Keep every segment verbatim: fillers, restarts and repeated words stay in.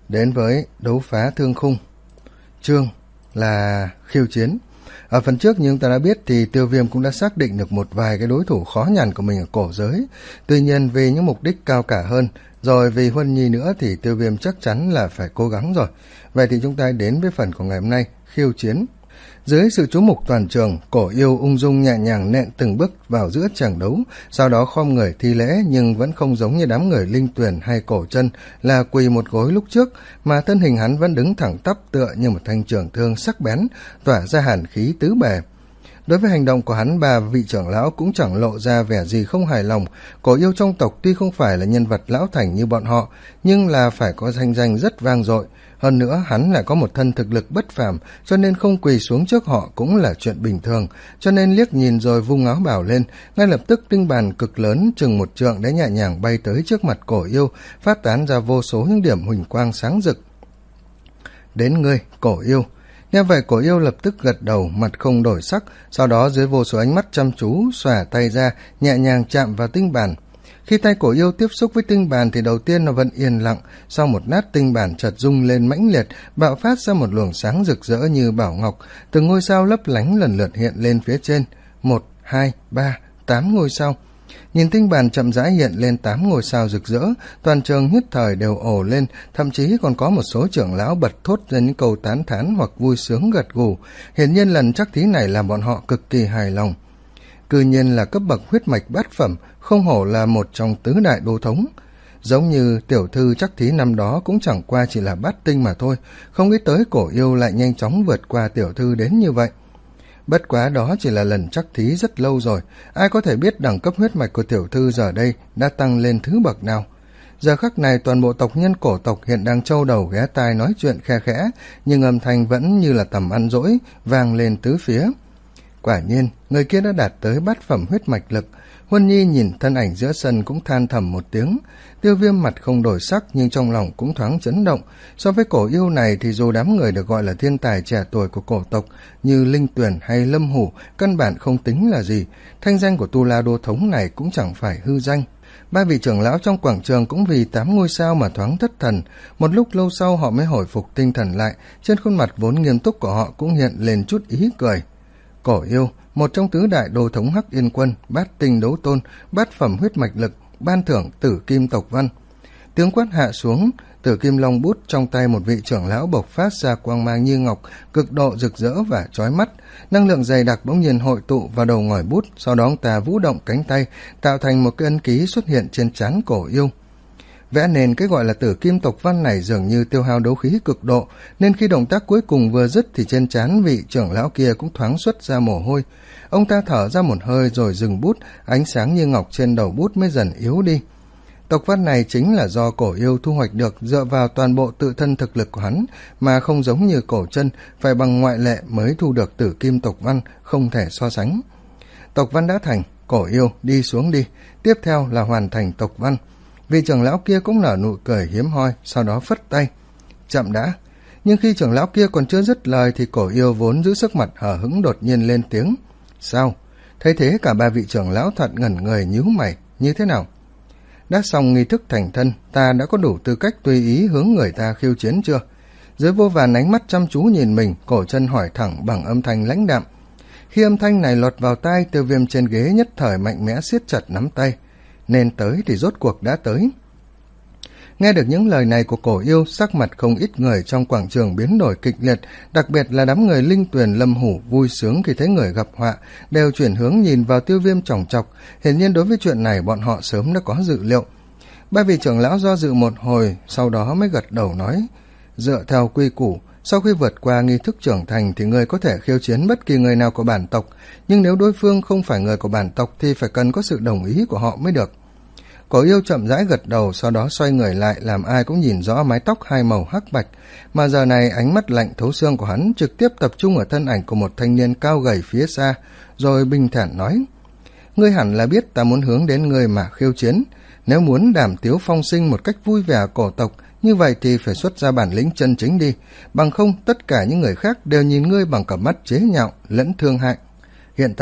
đến với đấu phá thương khung. Chương là khiêu chiến. Ở phần trước như chúng ta đã biết thì Tiêu Viêm cũng đã xác định được một vài cái đối thủ khó nhằn của mình ở cổ giới. Tuy nhiên vì những mục đích cao cả hơn, rồi vì Huân Nhi nữa thì Tiêu Viêm chắc chắn là phải cố gắng rồi. Vậy thì chúng ta đến với phần của ngày hôm nay, khiêu chiến. Dưới sự chú mục toàn trường, Cổ Yêu ung dung nhẹ nhàng nện từng bước vào giữa trận đấu, sau đó khom người thi lễ, nhưng vẫn không giống như đám người Linh Tuyền hay Cổ Chân là quỳ một gối lúc trước, mà thân hình hắn vẫn đứng thẳng tắp tựa như một thanh trường thương sắc bén, tỏa ra hàn khí tứ bề. Đối với hành động của hắn, ba vị trưởng lão cũng chẳng lộ ra vẻ gì không hài lòng. Cổ Yêu trong tộc tuy không phải là nhân vật lão thành như bọn họ, nhưng là phải có thanh danh rất vang dội. Hơn nữa hắn lại có một thân thực lực bất phàm, cho nên không quỳ xuống trước họ cũng là chuyện bình thường. Cho nên liếc nhìn rồi vung áo bào lên, ngay lập tức tinh bàn cực lớn chừng một trượng đã nhẹ nhàng bay tới trước mặt Cổ Yêu, phát tán ra vô số những điểm huỳnh quang sáng rực. Đến ngươi, Cổ Yêu. Nghe vậy Cổ Yêu lập tức gật đầu, mặt không đổi sắc, sau đó dưới vô số ánh mắt chăm chú, xòe tay ra, nhẹ nhàng chạm vào tinh bàn. Khi tay Cổ Yêu tiếp xúc với tinh bàn thì đầu tiên nó vẫn yên lặng, sau một lát tinh bàn chợt rung lên mãnh liệt, bạo phát ra một luồng sáng rực rỡ như bảo ngọc, từng ngôi sao lấp lánh lần lượt hiện lên phía trên. Một, hai, ba, tám ngôi sao. Nhìn tinh bàn chậm rãi hiện lên tám ngôi sao rực rỡ, toàn trường nhất thời đều ồ lên, thậm chí còn có một số trưởng lão bật thốt ra những câu tán thán hoặc vui sướng gật gù. Hiển nhiên lần chắc thí này làm bọn họ cực kỳ hài lòng. Cư nhiên là cấp bậc huyết mạch bát phẩm, không hổ là một trong tứ đại đô thống. Giống như tiểu thư chắc thí năm đó cũng chẳng qua chỉ là bát tinh mà thôi, không nghĩ tới Cổ Yêu lại nhanh chóng vượt qua tiểu thư đến như vậy. Bất quá đó chỉ là lần chắc thí rất lâu rồi, ai có thể biết đẳng cấp huyết mạch của tiểu thư giờ đây đã tăng lên thứ bậc nào. Giờ khắc này toàn bộ tộc nhân cổ tộc hiện đang trâu đầu ghé tai nói chuyện khe khẽ, nhưng âm thanh vẫn như là tầm ăn dỗi, vang lên tứ phía. Quả nhiên, người kia đã đạt tới bát phẩm huyết mạch lực. Huân Nhi nhìn thân ảnh giữa sân cũng than thầm một tiếng. Tiêu Viêm mặt không đổi sắc nhưng trong lòng cũng thoáng chấn động. So với Cổ Yêu này thì dù đám người được gọi là thiên tài trẻ tuổi của cổ tộc như Linh Tuyền hay Lâm Hủ căn bản không tính là gì, thanh danh của Tu La Đô Thống này cũng chẳng phải hư danh. Ba vị trưởng lão trong quảng trường cũng vì tám ngôi sao mà thoáng thất thần. Một lúc lâu sau họ mới hồi phục tinh thần lại, trên khuôn mặt vốn nghiêm túc của họ cũng hiện lên chút ý cười. Cổ Yêu, một trong tứ đại đô thống Hắc Yên Quân, bát tinh đấu tôn, bát phẩm huyết mạch lực, ban thưởng Tử Kim tộc văn. Tiếng quát hạ xuống, Tử Kim long bút trong tay một vị trưởng lão bộc phát ra quang mang như ngọc, cực độ rực rỡ và chói mắt. Năng lượng dày đặc bỗng nhiên hội tụ vào đầu ngòi bút, sau đó ông ta vũ động cánh tay, tạo thành một cái ấn ký xuất hiện trên trán Cổ Yêu. Vẽ nền cái gọi là Tử Kim tộc văn này dường như tiêu hao đấu khí cực độ, nên khi động tác cuối cùng vừa dứt thì trên trán vị trưởng lão kia cũng thoáng xuất ra mồ hôi. Ông ta thở ra một hơi rồi dừng bút, ánh sáng như ngọc trên đầu bút mới dần yếu đi. Tộc văn này chính là do Cổ Yêu thu hoạch được dựa vào toàn bộ tự thân thực lực của hắn, mà không giống như Cổ Chân phải bằng ngoại lệ mới thu được Tử Kim tộc văn, không thể so sánh. Tộc văn đã thành, Cổ Yêu đi xuống đi, tiếp theo là hoàn thành tộc văn. Vị trưởng lão kia cũng nở nụ cười hiếm hoi, sau đó phất tay. Chậm đã. Nhưng khi trưởng lão kia còn chưa dứt lời thì Cổ Yêu vốn giữ sức mặt hờ hững đột nhiên lên tiếng. Sao? Thấy thế cả ba vị trưởng lão thật ngẩn người nhíu mày. Như thế nào? Đã xong nghi thức thành thân, ta đã có đủ tư cách tùy ý hướng người ta khiêu chiến chưa? Dưới vô vàn ánh mắt chăm chú nhìn mình, Cổ Chân hỏi thẳng bằng âm thanh lãnh đạm. Khi âm thanh này lọt vào tai, Tiêu Viêm trên ghế nhất thời mạnh mẽ siết chặt nắm tay. Nên tới thì rốt cuộc đã tới. Nghe được những lời này của Cổ Yêu, sắc mặt không ít người trong quảng trường biến đổi kịch liệt, đặc biệt là đám người Linh Tuyền Lâm Hủ vui sướng khi thấy người gặp họa, đều chuyển hướng nhìn vào Tiêu Viêm chòng chọc. Hiển nhiên đối với chuyện này bọn họ sớm đã có dự liệu. Ba vị trưởng lão do dự một hồi, sau đó mới gật đầu nói, dựa theo quy củ, sau khi vượt qua nghi thức trưởng thành thì người có thể khiêu chiến bất kỳ người nào của bản tộc, nhưng nếu đối phương không phải người của bản tộc thì phải cần có sự đồng ý của họ mới được. Cổ Yêu chậm rãi gật đầu, sau đó xoay người lại làm ai cũng nhìn rõ mái tóc hai màu hắc bạch, mà giờ này ánh mắt lạnh thấu xương của hắn trực tiếp tập trung ở thân ảnh của một thanh niên cao gầy phía xa, rồi bình thản nói, ngươi hẳn là biết ta muốn hướng đến ngươi mà khiêu chiến. Nếu muốn đàm tiếu phong sinh một cách vui vẻ cổ tộc, như vậy thì phải xuất ra bản lĩnh chân chính đi, bằng không tất cả những người khác đều nhìn ngươi bằng cặp mắt chế nhạo lẫn thương hại. Hiện tại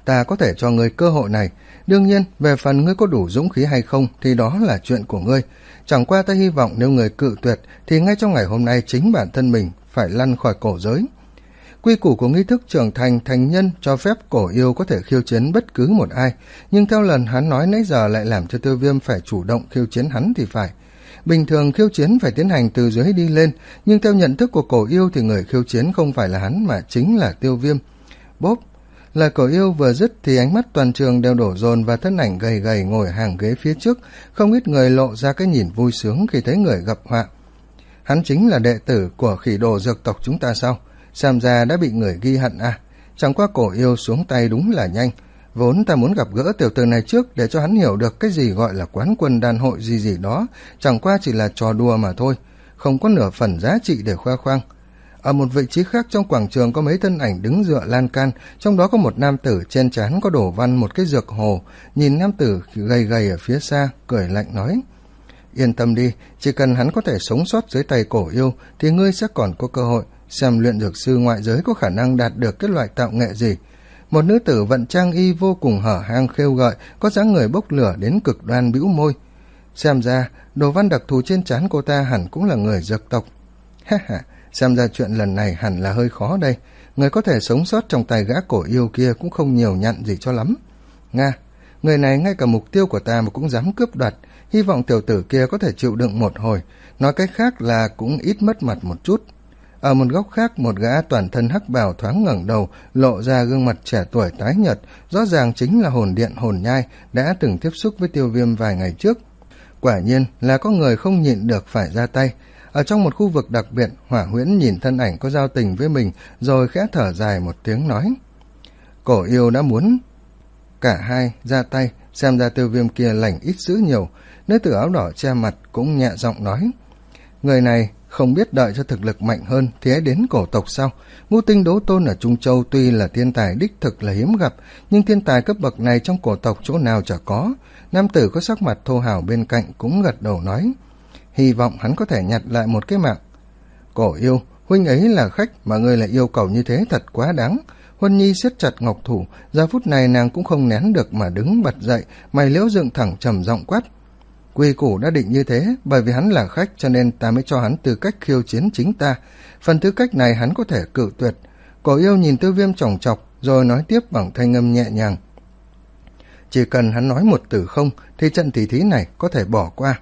ta có thể cho ngươi cơ hội này. Đương nhiên, về phần ngươi có đủ dũng khí hay không thì đó là chuyện của ngươi. Chẳng qua ta hy vọng nếu ngươi cự tuyệt thì ngay trong ngày hôm nay chính bản thân mình phải lăn khỏi cổ giới. Quy củ của nghi thức trưởng thành thành nhân cho phép Cổ Yêu có thể khiêu chiến bất cứ một ai, nhưng theo lần hắn nói nãy giờ lại làm cho Tiêu Viêm phải chủ động khiêu chiến hắn thì phải. Bình thường khiêu chiến phải tiến hành từ dưới đi lên, nhưng theo nhận thức của Cổ Yêu thì người khiêu chiến không phải là hắn mà chính là Tiêu Viêm. Bốp! Lời Cổ Yêu vừa dứt thì ánh mắt toàn trường đều đổ dồn vào thân ảnh gầy gầy ngồi hàng ghế phía trước, không ít người lộ ra cái nhìn vui sướng khi thấy người gặp họa. Hắn chính là đệ tử của Khỉ Đồ dược tộc chúng ta sao? Xem ra đã bị người ghi hận à? Chẳng qua Cổ Yêu xuống tay đúng là nhanh. Vốn ta muốn gặp gỡ tiểu tử này trước để cho hắn hiểu được cái gì gọi là quán quân đan hội gì gì đó, chẳng qua chỉ là trò đùa mà thôi, không có nửa phần giá trị để khoe khoang. Ở một vị trí khác trong quảng trường có mấy thân ảnh đứng dựa lan can, trong đó có một nam tử trên trán có đổ văn một cái dược hồ, nhìn nam tử gầy gầy ở phía xa, cười lạnh nói: Yên tâm đi, chỉ cần hắn có thể sống sót dưới tay Cổ Yêu thì ngươi sẽ còn có cơ hội xem luyện dược sư ngoại giới có khả năng đạt được cái loại tạo nghệ gì. Một nữ tử vận trang y vô cùng hở hang khêu gợi, có dáng người bốc lửa đến cực đoan, bĩu môi. Xem ra đồ văn đặc thù trên trán cô ta hẳn cũng là người dược tộc. Ha ha, xem ra chuyện lần này hẳn là hơi khó đây. Người có thể sống sót trong tay gã Cổ Yêu kia cũng không nhiều nhặn gì cho lắm. Nga, người này ngay cả mục tiêu của ta mà cũng dám cướp đoạt. Hy vọng tiểu tử kia có thể chịu đựng một hồi, nói cách khác là cũng ít mất mặt một chút. Ở một góc khác, một gã toàn thân hắc bào thoáng ngẩng đầu, lộ ra gương mặt trẻ tuổi tái nhợt, rõ ràng chính là hồn điện Hồn Nhai đã từng tiếp xúc với Tiêu Viêm vài ngày trước. Quả nhiên là có người không nhịn được phải ra tay. Ở trong một khu vực đặc biệt, Hỏa Huyễn nhìn thân ảnh có giao tình với mình, rồi khẽ thở dài một tiếng nói: Cổ Yêu đã muốn cả hai ra tay, xem ra Tiêu Viêm kia lành ít dữ nhiều. Nữ tử áo đỏ che mặt cũng nhẹ giọng nói: Người này không biết đợi cho thực lực mạnh hơn thì hãy đến cổ tộc sao? Ngũ Tinh Đấu Tôn ở Trung Châu tuy là thiên tài đích thực là hiếm gặp, nhưng thiên tài cấp bậc này trong cổ tộc chỗ nào chả có. Nam tử có sắc mặt thô hào bên cạnh cũng gật đầu nói: Hy vọng hắn có thể nhặt lại một cái mạng. Cổ Yêu, huynh ấy là khách mà ngươi lại yêu cầu như thế thật quá đáng. Huân Nhi siết chặt ngọc thủ, giờ phút này nàng cũng không nén được mà đứng bật dậy, mày liễu dựng thẳng trầm giọng quát: Quy củ đã định như thế, bởi vì hắn là khách cho nên ta mới cho hắn tư cách khiêu chiến chính ta. Phần tư cách này hắn có thể cự tuyệt. Cổ Yêu nhìn Tiêu Viêm chòng chọc, rồi nói tiếp bằng thanh âm nhẹ nhàng: Chỉ cần hắn nói một từ không thì trận tỷ thí này có thể bỏ qua.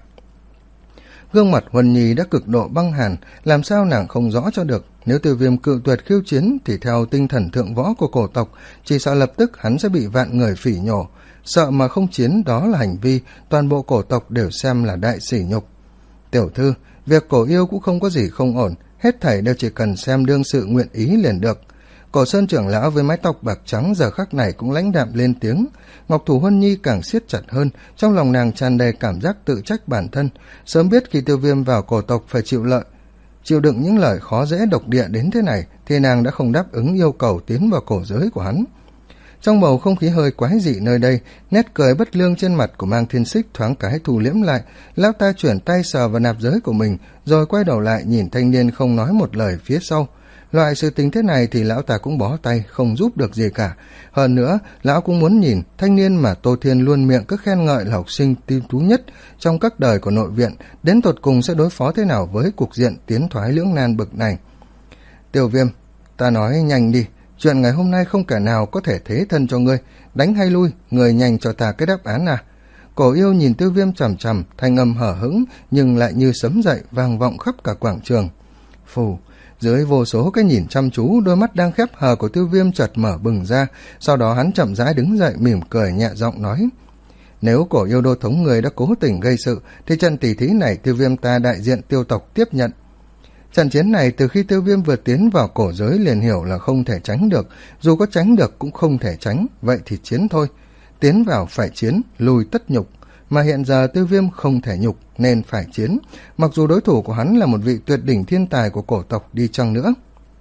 Gương mặt Huân Nhi đã cực độ băng hàn, làm sao nàng không rõ cho được. Nếu Tiêu Viêm cự tuyệt khiêu chiến thì theo tinh thần thượng võ của cổ tộc, chỉ sợ lập tức hắn sẽ bị vạn người phỉ nhổ. Sợ mà không chiến đó là hành vi toàn bộ cổ tộc đều xem là đại sỉ nhục. Tiểu thư, việc Cổ Yêu cũng không có gì không ổn, hết thảy đều chỉ cần xem đương sự nguyện ý liền được. Cổ Sơn trưởng lão với mái tóc bạc trắng giờ khắc này cũng lãnh đạm lên tiếng. Ngọc thủ Huân Nhi càng siết chặt hơn, trong lòng nàng tràn đầy cảm giác tự trách bản thân. Sớm biết khi Tiêu Viêm vào cổ tộc phải chịu lợi, chịu đựng những lời khó dễ độc địa đến thế này, thì nàng đã không đáp ứng yêu cầu tiến vào cổ giới của hắn. Trong bầu không khí hơi quái dị nơi đây, nét cười bất lương trên mặt của Mang Thiên Xích thoáng cái thu liễm lại. Lão ta chuyển tay sờ vào nạp giới của mình, rồi quay đầu lại nhìn thanh niên không nói một lời phía sau. Loại sự tình thế này thì lão ta cũng bó tay, không giúp được gì cả. Hơn nữa, lão cũng muốn nhìn thanh niên mà Tô Thiên luôn miệng cứ khen ngợi là học sinh ưu tú nhất trong các đời của nội viện, đến tột cùng sẽ đối phó thế nào với cục diện tiến thoái lưỡng nan bực này. Tiêu Viêm, ta nói nhanh đi, chuyện ngày hôm nay không kẻ nào có thể thế thân cho ngươi, đánh hay lui, người nhanh cho ta cái đáp án à. Cổ Yêu nhìn Tiêu Viêm chằm chằm, thanh âm hở hững nhưng lại như sấm dậy vang vọng khắp cả quảng trường. Phù, dưới vô số cái nhìn chăm chú, đôi mắt đang khép hờ của Tiêu Viêm chợt mở bừng ra, sau đó hắn chậm rãi đứng dậy mỉm cười nhẹ giọng nói: Nếu Cổ Yêu đô thống người đã cố tình gây sự thì trận tỷ thí này Tiêu Viêm ta đại diện Tiêu tộc tiếp nhận. Trận chiến này từ khi Tiêu Viêm vừa tiến vào cổ giới liền hiểu là không thể tránh được, dù có tránh được cũng không thể tránh, vậy thì chiến thôi. Tiến vào phải chiến, lùi tất nhục, mà hiện giờ Tiêu Viêm không thể nhục nên phải chiến, mặc dù đối thủ của hắn là một vị tuyệt đỉnh thiên tài của cổ tộc đi chăng nữa.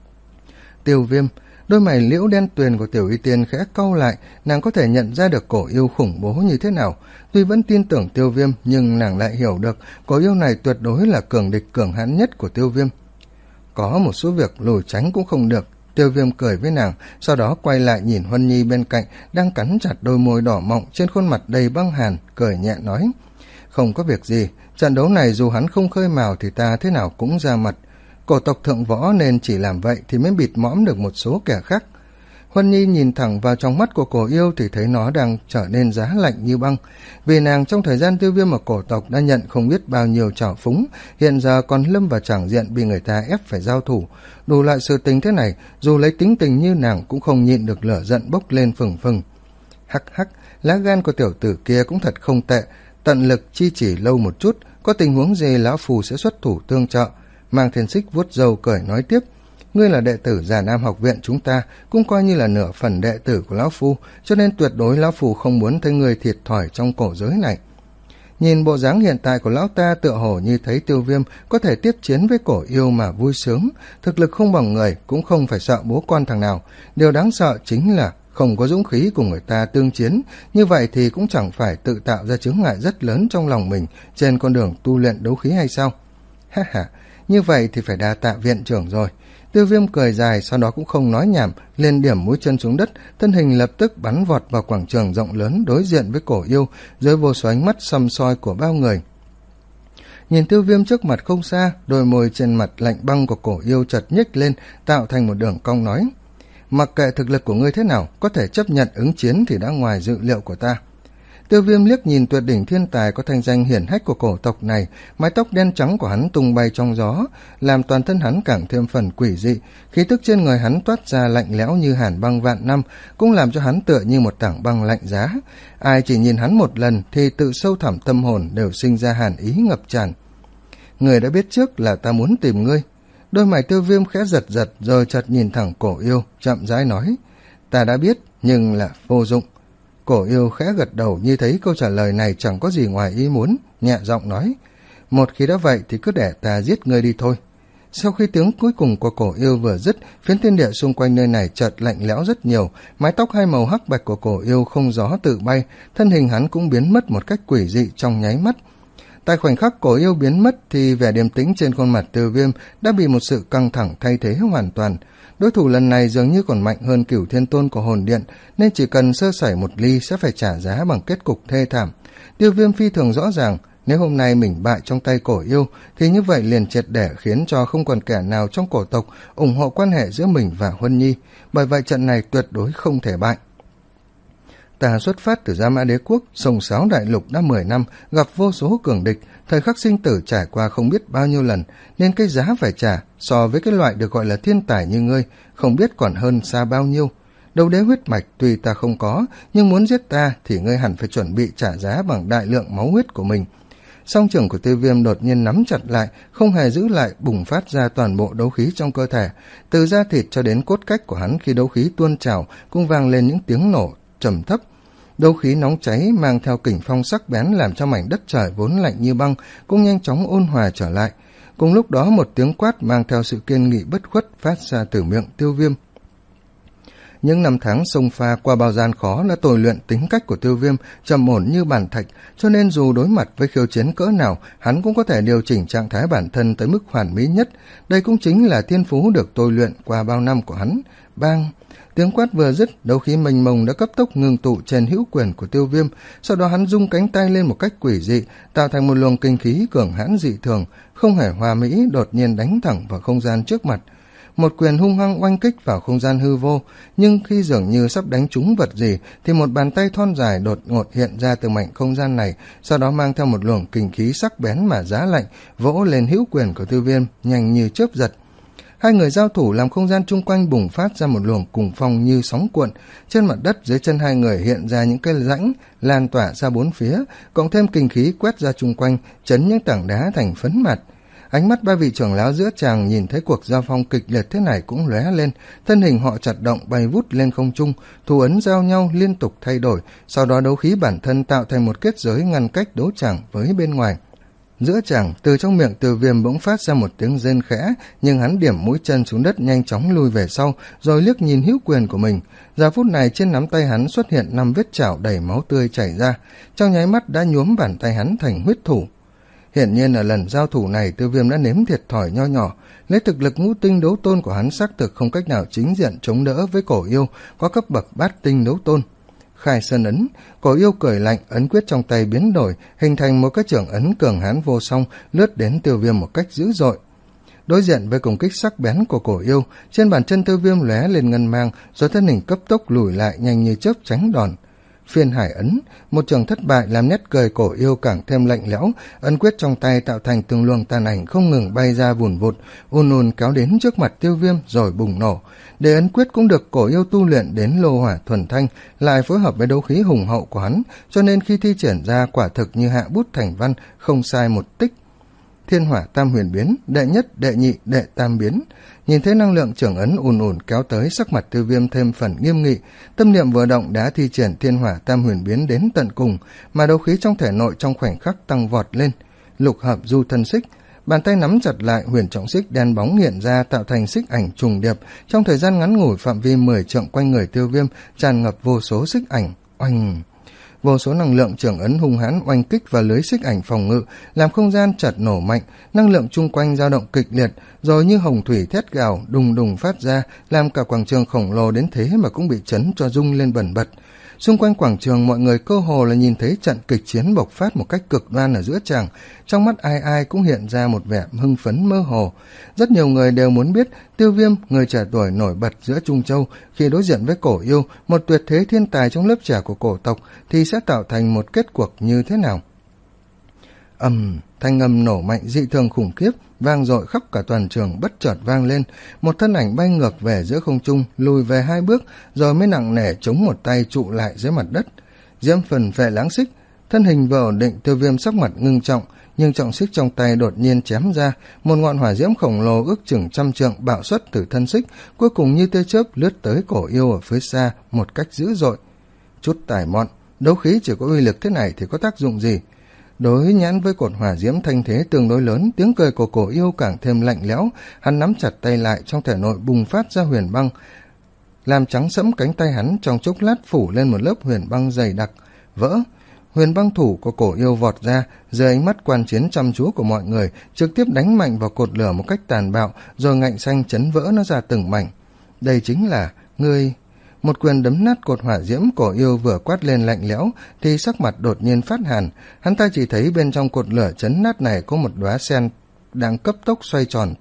Tiêu Viêm, đôi mày liễu đen tuyền của Tiểu Y Tiên khẽ cau lại, nàng có thể nhận ra được Cổ Yêu khủng bố như thế nào. Tuy vẫn tin tưởng Tiêu Viêm nhưng nàng lại hiểu được Cổ Yêu này tuyệt đối là cường địch cường hãn nhất của Tiêu Viêm. Có một số việc lùi tránh cũng không được, Tiêu Viêm cười với nàng, sau đó quay lại nhìn Huân Nhi bên cạnh, đang cắn chặt đôi môi đỏ mọng trên khuôn mặt đầy băng hàn, cười nhẹ nói: không có việc gì, trận đấu này dù hắn không khơi mào thì ta thế nào cũng ra mặt. Cổ tộc thượng võ nên chỉ làm vậy thì mới bịt mõm được một số kẻ khác. Huân Nhi nhìn thẳng vào trong mắt của cổ yêu thì thấy nó đang trở nên giá lạnh như băng. Vì nàng trong thời gian Tiêu Viêm ở cổ tộc đã nhận không biết bao nhiêu trào phúng, hiện giờ còn lâm vào tràng diện bị người ta ép phải giao thủ. Đủ loại sự tình thế này, dù lấy tính tình như nàng cũng không nhịn được lửa giận bốc lên phừng phừng. Hắc hắc, lá gan của tiểu tử kia cũng thật không tệ, tận lực chi chỉ lâu một chút, có tình huống gì lão phù sẽ xuất thủ tương trợ. Mang Thiên Xích vuốt râu cười nói tiếp: ngươi là đệ tử Già Nam học viện chúng ta, cũng coi như là nửa phần đệ tử của lão phu, cho nên tuyệt đối lão phu không muốn thấy ngươi thiệt thòi trong cổ giới này. Nhìn bộ dáng hiện tại của lão ta tựa hồ như thấy Tiêu Viêm có thể tiếp chiến với cổ yêu mà vui sướng, thực lực không bằng người cũng không phải sợ bố con thằng nào, điều đáng sợ chính là không có dũng khí cùng người ta tương chiến, như vậy thì cũng chẳng phải tự tạo ra chướng ngại rất lớn trong lòng mình trên con đường tu luyện đấu khí hay sao? Ha ha, như vậy thì phải đa tạ viện trưởng rồi. Tiêu Viêm cười dài, sau đó cũng không nói nhảm, lên điểm mũi chân xuống đất, thân hình lập tức bắn vọt vào quảng trường rộng lớn đối diện với cổ yêu, dưới vô số ánh mắt săm soi của bao người. Nhìn Tiêu Viêm trước mặt không xa, đôi môi trên mặt lạnh băng của cổ yêu chợt nhếch lên, tạo thành một đường cong nói: mặc kệ thực lực của ngươi thế nào, có thể chấp nhận ứng chiến thì đã ngoài dự liệu của ta. Tiêu Viêm liếc nhìn tuyệt đỉnh thiên tài có thanh danh hiển hách của cổ tộc này, mái tóc đen trắng của hắn tung bay trong gió, làm toàn thân hắn càng thêm phần quỷ dị, khí tức trên người hắn toát ra lạnh lẽo như hàn băng vạn năm, cũng làm cho hắn tựa như một tảng băng lạnh giá. Ai chỉ nhìn hắn một lần thì tự sâu thẳm tâm hồn đều sinh ra hàn ý ngập tràn. Người đã biết trước là ta muốn tìm ngươi. Đôi mày Tiêu Viêm khẽ giật giật rồi chợt nhìn thẳng cổ yêu, chậm rãi nói: ta đã biết nhưng là vô dụng. Cổ yêu khẽ gật đầu như thấy câu trả lời này chẳng có gì ngoài ý muốn, nhẹ giọng nói: một khi đã vậy thì cứ để ta giết ngươi đi thôi. Sau khi tiếng cuối cùng của cổ yêu vừa dứt, phiến thiên địa xung quanh nơi này chợt lạnh lẽo rất nhiều, mái tóc hai màu hắc bạch của cổ yêu không gió tự bay, thân hình hắn cũng biến mất một cách quỷ dị trong nháy mắt. Tại khoảnh khắc cổ yêu biến mất thì vẻ điềm tĩnh trên khuôn mặt Tiêu Viêm đã bị một sự căng thẳng thay thế hoàn toàn. Đối thủ lần này dường như còn mạnh hơn Cửu Thiên Tôn của hồn điện, nên chỉ cần sơ sẩy một ly sẽ phải trả giá bằng kết cục thê thảm. Tiêu Viêm phi thường rõ ràng, nếu hôm nay mình bại trong tay cổ yêu thì như vậy liền triệt để khiến cho không còn kẻ nào trong cổ tộc ủng hộ quan hệ giữa mình và Huân Nhi, bởi vậy trận này tuyệt đối không thể bại. Ta xuất phát từ Gia Mã Đế Quốc, sông sáo đại lục đã mười năm, gặp vô số cường địch, thời khắc sinh tử trải qua không biết bao nhiêu lần, nên cái giá phải trả so với cái loại được gọi là thiên tài như ngươi không biết còn hơn xa bao nhiêu. Đấu đế huyết mạch tuy ta không có, nhưng muốn giết ta thì ngươi hẳn phải chuẩn bị trả giá bằng đại lượng máu huyết của mình. Song trưởng của Tiêu Viêm đột nhiên nắm chặt lại, không hề giữ lại, bùng phát ra toàn bộ đấu khí trong cơ thể, từ da thịt cho đến cốt cách của hắn khi đấu khí tuôn trào cũng vang lên những tiếng nổ trầm thấp. Đấu khí nóng cháy mang theo kình phong sắc bén làm cho mảnh đất trời vốn lạnh như băng cũng nhanh chóng ôn hòa trở lại. Cùng lúc đó một tiếng quát mang theo sự kiên nghị bất khuất phát ra từ miệng Tiêu Viêm. Những năm tháng xông pha qua bao gian khó đã tồi luyện tính cách của Tiêu Viêm trầm ổn như bản thạch, cho nên dù đối mặt với khiêu chiến cỡ nào, hắn cũng có thể điều chỉnh trạng thái bản thân tới mức hoàn mỹ nhất. Đây cũng chính là thiên phú được tôi luyện qua bao năm của hắn. Bang! Tiếng quát vừa dứt, đấu khí mênh mông đã cấp tốc ngưng tụ trên hữu quyền của Tiêu Viêm, sau đó hắn rung cánh tay lên một cách quỷ dị, tạo thành một luồng kinh khí cường hãn dị thường, không hề hoa mỹ, đột nhiên đánh thẳng vào không gian trước mặt. Một quyền hung hăng oanh kích vào không gian hư vô, nhưng khi dường như sắp đánh trúng vật gì thì một bàn tay thon dài đột ngột hiện ra từ mảnh không gian này, sau đó mang theo một luồng kinh khí sắc bén mà giá lạnh vỗ lên hữu quyền của Tiêu Viêm nhanh như chớp giật. Hai người giao thủ làm không gian chung quanh bùng phát ra một luồng cùng phong như sóng cuộn, trên mặt đất dưới chân hai người hiện ra những cái rãnh lan tỏa ra bốn phía, cộng thêm kinh khí quét ra chung quanh, chấn những tảng đá thành phấn mặt. Ánh mắt ba vị trưởng lão giữa tràng nhìn thấy cuộc giao phong kịch liệt thế này cũng lóe lên, thân hình họ chật động bay vút lên không trung, thủ ấn giao nhau liên tục thay đổi, sau đó đấu khí bản thân tạo thành một kết giới ngăn cách đấu tràng với bên ngoài. Giữa tràng, từ trong miệng Tiêu Viêm bỗng phát ra một tiếng rên khẽ, nhưng hắn điểm mũi chân xuống đất nhanh chóng lùi về sau, rồi liếc nhìn hữu quyền của mình. Giờ phút này trên nắm tay hắn xuất hiện năm vết chảo đầy máu tươi chảy ra, trong nháy mắt đã nhuốm bàn tay hắn thành huyết thủ. Hiển nhiên là lần giao thủ này Tiêu Viêm đã nếm thiệt thòi nho nhỏ, lấy thực lực ngũ tinh đấu tôn của hắn xác thực không cách nào chính diện chống đỡ với Cổ Yêu có cấp bậc bát tinh đấu tôn. Khai sơn ấn, Cổ Yêu cười lạnh, ấn quyết trong tay biến đổi, hình thành một cái chưởng ấn cường hãn vô song, lướt đến Tiêu Viêm một cách dữ dội. Đối diện với công kích sắc bén của Cổ Yêu, trên bàn chân Tiêu Viêm lóe lên ngân mang, rồi thân hình cấp tốc lùi lại nhanh như chớp tránh đòn. Phiên hải ấn, một trường thất bại làm nét cười Cổ Yêu càng thêm lạnh lẽo, ấn quyết trong tay tạo thành từng luồng tàn ảnh không ngừng bay ra vùn vụt, ùn ùn kéo đến trước mặt Tiêu Viêm rồi bùng nổ. Để ấn quyết cũng được Cổ Yêu tu luyện đến lô hỏa thuần thanh, lại phối hợp với đấu khí hùng hậu của hắn, cho nên khi thi triển ra quả thực như hạ bút thành văn, không sai một tích. Thiên hỏa tam huyền biến, đệ nhất, đệ nhị, đệ tam biến. Nhìn thấy năng lượng trưởng ấn ùn ùn kéo tới, sắc mặt Tiêu Viêm thêm phần nghiêm nghị, tâm niệm vừa động đã thi triển thiên hỏa tam huyền biến đến tận cùng, mà đấu khí trong thể nội trong khoảnh khắc tăng vọt lên. Lục hợp du thân xích, bàn tay nắm chặt lại, huyền trọng xích đen bóng hiện ra tạo thành xích ảnh trùng điệp, trong thời gian ngắn ngủi phạm vi mười trượng quanh người Tiêu Viêm tràn ngập vô số xích ảnh. Oanh! Vô số năng lượng trưởng ấn hung hãn oanh kích vào lưới xích ảnh phòng ngự, làm không gian chợt nổ mạnh, năng lượng chung quanh dao động kịch liệt, rồi như hồng thủy thét gào đùng đùng phát ra, làm cả quảng trường khổng lồ đến thế mà cũng bị chấn cho rung lên bần bật. Xung quanh quảng trường mọi người cơ hồ là nhìn thấy trận kịch chiến bộc phát một cách cực đoan ở giữa tràng, trong mắt ai ai cũng hiện ra một vẻ hưng phấn mơ hồ. Rất nhiều người đều muốn biết Tiêu Viêm, người trẻ tuổi nổi bật giữa Trung Châu, khi đối diện với Cổ Yêu, một tuyệt thế thiên tài trong lớp trẻ của cổ tộc, thì sẽ tạo thành một kết cuộc như thế nào. Ầm, um, thanh âm nổ mạnh dị thường khủng khiếp, vang dội khắp cả toàn trường, bất chợt vang lên, một thân ảnh bay ngược về giữa không trung, lùi về hai bước, rồi mới nặng nề chống một tay trụ lại dưới mặt đất. Diễm phần phệ lãng xích, thân hình vừa ổn định, Tiêu Viêm sắc mặt ngưng trọng, nhưng trọng xích trong tay đột nhiên chém ra, một ngọn hỏa diễm khổng lồ ước chừng trăm trượng bạo xuất từ thân xích, cuối cùng như tia chớp lướt tới Cổ Yêu ở phía xa một cách dữ dội. Chút tài mọn, đấu khí chỉ có uy lực thế này thì có tác dụng gì? Đối nhãn với cột hỏa diễm thanh thế tương đối lớn, tiếng cười của Cổ Yêu càng thêm lạnh lẽo, hắn nắm chặt tay lại, trong thể nội bùng phát ra huyền băng, làm trắng sẫm cánh tay hắn, trong chốc lát phủ lên một lớp huyền băng dày đặc, vỡ. Huyền băng thủ của Cổ Yêu vọt ra, dưới ánh mắt quan chiến chăm chú của mọi người, trực tiếp đánh mạnh vào cột lửa một cách tàn bạo, rồi ngạnh xanh chấn vỡ nó ra từng mảnh. Đây chính là ngươi. Một quyền đấm nát cột hỏa diễm. Cổ Yêu vừa quát lên lạnh lẽo thì sắc mặt đột nhiên phát hàn, hắn ta chỉ thấy bên trong cột lửa chấn nát này có một đóa sen đang cấp tốc xoay tròn,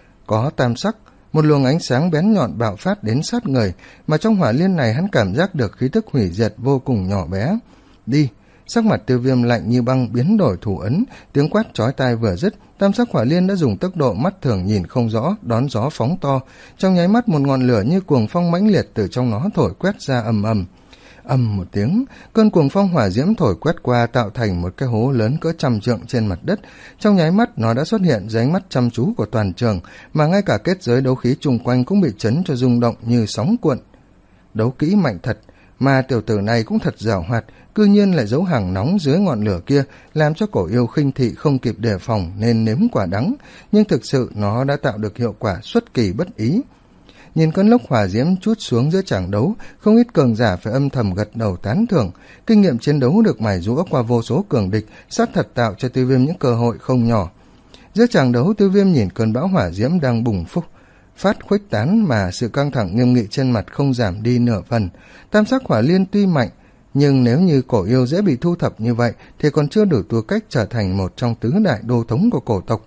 có tam sắc, một luồng ánh sáng bén nhọn bạo phát đến sát người, mà trong hỏa liên này hắn cảm giác được khí tức hủy diệt vô cùng nhỏ bé. Đi! Sắc mặt Tiêu Viêm lạnh như băng, biến đổi thủ ấn, tiếng quát chói tai vừa dứt, tam sắc hỏa liên đã dùng tốc độ mắt thường nhìn không rõ đón gió phóng to, trong nháy mắt một ngọn lửa như cuồng phong mãnh liệt từ trong nó thổi quét ra ầm ầm. Ầm một tiếng, cơn cuồng phong hỏa diễm thổi quét qua tạo thành một cái hố lớn cỡ trăm trượng trên mặt đất. Trong nháy mắt nó đã xuất hiện dưới ánh mắt chăm chú của toàn trường, mà ngay cả kết giới đấu khí chung quanh cũng bị chấn cho rung động như sóng cuộn. Đấu kỹ mạnh thật, mà tiểu tử này cũng thật giàu hoạt, cư nhiên lại giấu hàng nóng dưới ngọn lửa kia, làm cho Cổ Yêu khinh thị không kịp đề phòng nên nếm quả đắng, nhưng thực sự nó đã tạo được hiệu quả xuất kỳ bất ý. Nhìn cơn lốc hỏa diễm trút xuống giữa tràng đấu, không ít cường giả phải âm thầm gật đầu tán thưởng. Kinh nghiệm chiến đấu được mài giũa qua vô số cường địch, sát thật tạo cho Tiêu Viêm những cơ hội không nhỏ. Giữa tràng đấu, Tiêu Viêm nhìn cơn bão hỏa diễm đang bùng phúc phát khuếch tán, mà sự căng thẳng nghiêm nghị trên mặt không giảm đi nửa phần. Tam sắc hỏa liên tuy mạnh, nhưng nếu như Cổ Yêu dễ bị thu thập như vậy thì còn chưa đủ tư cách trở thành một trong tứ đại đô thống của cổ tộc.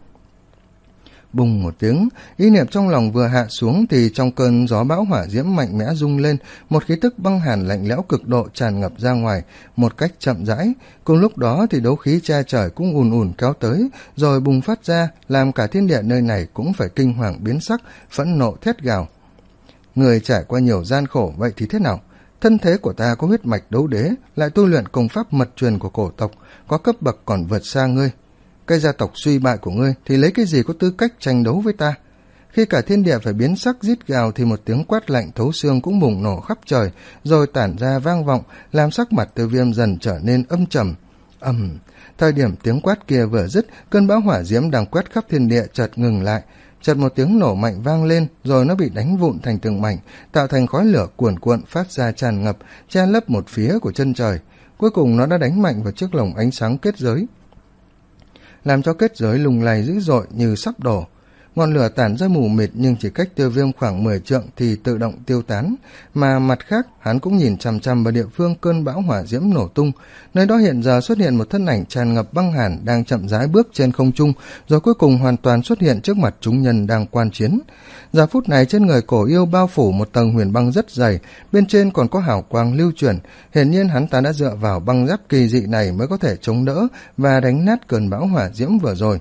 Bùng một tiếng, ý niệm trong lòng vừa hạ xuống thì trong cơn gió bão hỏa diễm mạnh mẽ rung lên, một khí tức băng hàn lạnh lẽo cực độ tràn ngập ra ngoài một cách chậm rãi. Cùng lúc đó thì đấu khí che trời cũng ùn ùn kéo tới, rồi bùng phát ra, làm cả thiên địa nơi này cũng phải kinh hoàng biến sắc, phẫn nộ thét gào. Người trải qua nhiều gian khổ vậy thì thế nào? Thân thế của ta có huyết mạch đấu đế, lại tu luyện công pháp mật truyền của cổ tộc, có cấp bậc còn vượt xa ngươi. Cái gia tộc suy bại của ngươi thì lấy cái gì có tư cách tranh đấu với ta? Khi cả thiên địa phải biến sắc rít gào thì một tiếng quát lạnh thấu xương cũng bùng nổ khắp trời, rồi tản ra vang vọng, làm sắc mặt Tiêu Viêm dần trở nên âm trầm. Ầm, um, thời điểm tiếng quát kia vừa dứt, cơn bão hỏa diễm đang quét khắp thiên địa chợt ngừng lại. Chợt một tiếng nổ mạnh vang lên, rồi nó bị đánh vụn thành từng mảnh, tạo thành khói lửa cuồn cuộn phát ra tràn ngập, che lấp một phía của chân trời. Cuối cùng nó đã đánh mạnh vào chiếc lồng ánh sáng kết giới. làm cho kết giới lung lay dữ dội như sắp đổ. Ngọn lửa tản ra mù mịt nhưng chỉ cách Tiêu Viêm khoảng mười trượng thì tự động tiêu tán, mà mặt khác hắn cũng nhìn chằm chằm vào địa phương cơn bão hỏa diễm nổ tung. Nơi đó hiện giờ xuất hiện một thân ảnh tràn ngập băng hàn đang chậm rãi bước trên không trung, rồi cuối cùng hoàn toàn xuất hiện trước mặt chúng nhân đang quan chiến. Giờ phút này trên người Cổ Yêu bao phủ một tầng huyền băng rất dày, bên trên còn có hào quang lưu chuyển, hiển nhiên hắn ta đã dựa vào băng giáp kỳ dị này mới có thể chống đỡ và đánh nát cơn bão hỏa diễm vừa rồi.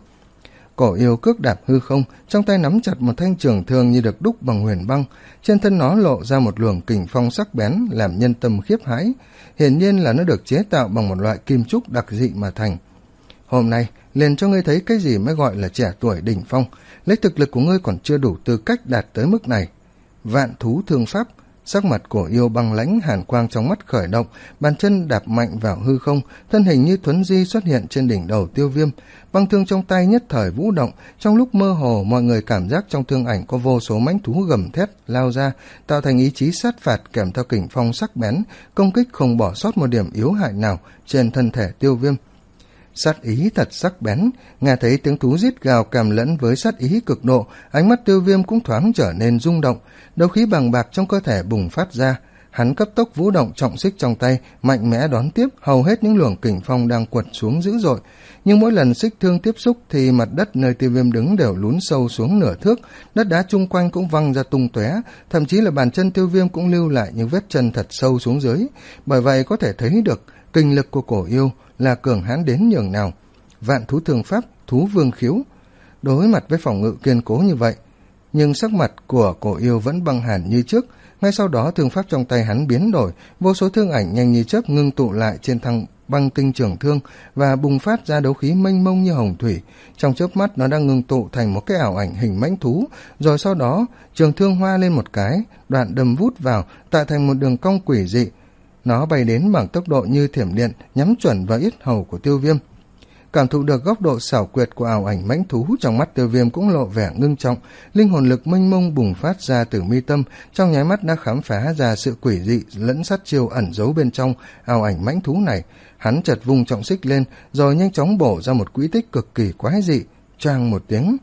Cổ Yêu cước đạp hư không, trong tay nắm chặt một thanh trường thương như được đúc bằng huyền băng, trên thân nó lộ ra một luồng kình phong sắc bén làm nhân tâm khiếp hãi, hiển nhiên là nó được chế tạo bằng một loại kim trúc đặc dị mà thành. Hôm nay liền cho ngươi thấy cái gì mới gọi là trẻ tuổi đỉnh phong, lấy thực lực của ngươi còn chưa đủ tư cách đạt tới mức này. Vạn thú thương pháp. Sắc mặt Cổ Yêu băng lãnh, hàn quang trong mắt khởi động, bàn chân đạp mạnh vào hư không, thân hình như thuấn di xuất hiện trên đỉnh đầu Tiêu Viêm. Băng thương trong tay nhất thời vũ động, trong lúc mơ hồ mọi người cảm giác trong thương ảnh có vô số mãnh thú gầm thét lao ra, tạo thành ý chí sát phạt kèm theo kình phong sắc bén, công kích không bỏ sót một điểm yếu hại nào trên thân thể Tiêu Viêm. Sát ý thật sắc bén, nghe thấy tiếng thú rít gào kèm lẫn với sát ý cực độ, ánh mắt Tiêu Viêm cũng thoáng trở nên rung động, đấu khí bàng bạc trong cơ thể bùng phát ra. Hắn cấp tốc vũ động trọng xích trong tay, mạnh mẽ đón tiếp hầu hết những luồng kình phong đang quật xuống dữ dội. Nhưng mỗi lần xích thương tiếp xúc thì mặt đất nơi Tiêu Viêm đứng đều lún sâu xuống nửa thước, đất đá chung quanh cũng văng ra tung tóe, thậm chí là bàn chân Tiêu Viêm cũng lưu lại những vết chân thật sâu xuống dưới. Bởi vậy có thể thấy được kinh lực của Cổ Yêu là cường hãn đến nhường nào. Vạn thú thương pháp, thú vương khiếu. Đối mặt với phòng ngự kiên cố như vậy, nhưng sắc mặt của Cổ Yêu vẫn băng hàn như trước. Ngay sau đó thương pháp trong tay hắn biến đổi, vô số thương ảnh nhanh như chớp ngưng tụ lại trên thăng băng tinh trường thương và bùng phát ra đấu khí mênh mông như hồng thủy. Trong chớp mắt nó đang ngưng tụ thành một cái ảo ảnh hình mãnh thú, rồi sau đó trường thương hoa lên một cái, đoạn đâm vút vào, tạo thành một đường cong quỷ dị. Nó bay đến bằng tốc độ như thiểm điện, nhắm chuẩn vào yết hầu của Tiêu Viêm. Cảm thụ được góc độ xảo quyệt của ảo ảnh mãnh thú, trong mắt Tiêu Viêm cũng lộ vẻ ngưng trọng, linh hồn lực mênh mông bùng phát ra từ mi tâm, trong nháy mắt đã khám phá ra sự quỷ dị lẫn sát chiêu ẩn giấu bên trong ảo ảnh mãnh thú này. Hắn chợt vung trọng xích lên, rồi nhanh chóng bổ ra một quỹ tích cực kỳ quái dị, choang một tiếng.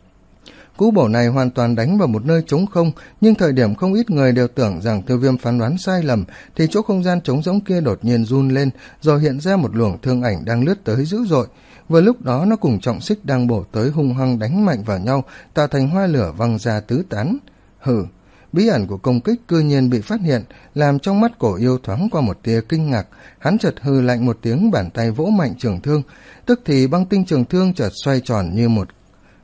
Cú bổ này hoàn toàn đánh vào một nơi trống không, nhưng thời điểm không ít người đều tưởng rằng Tiêu Viêm phán đoán sai lầm, thì chỗ không gian trống rỗng kia đột nhiên run lên, rồi hiện ra một luồng thương ảnh đang lướt tới dữ dội. Vừa lúc đó nó cùng trọng xích đang bổ tới hung hăng đánh mạnh vào nhau, tạo thành hoa lửa văng ra tứ tán. Hừ, bí ẩn của công kích cư nhiên bị phát hiện, làm trong mắt Cổ Yêu thoáng qua một tia kinh ngạc. Hắn chợt hừ lạnh một tiếng, bàn tay vỗ mạnh trường thương, tức thì băng tinh trường thương chợt xoay tròn như một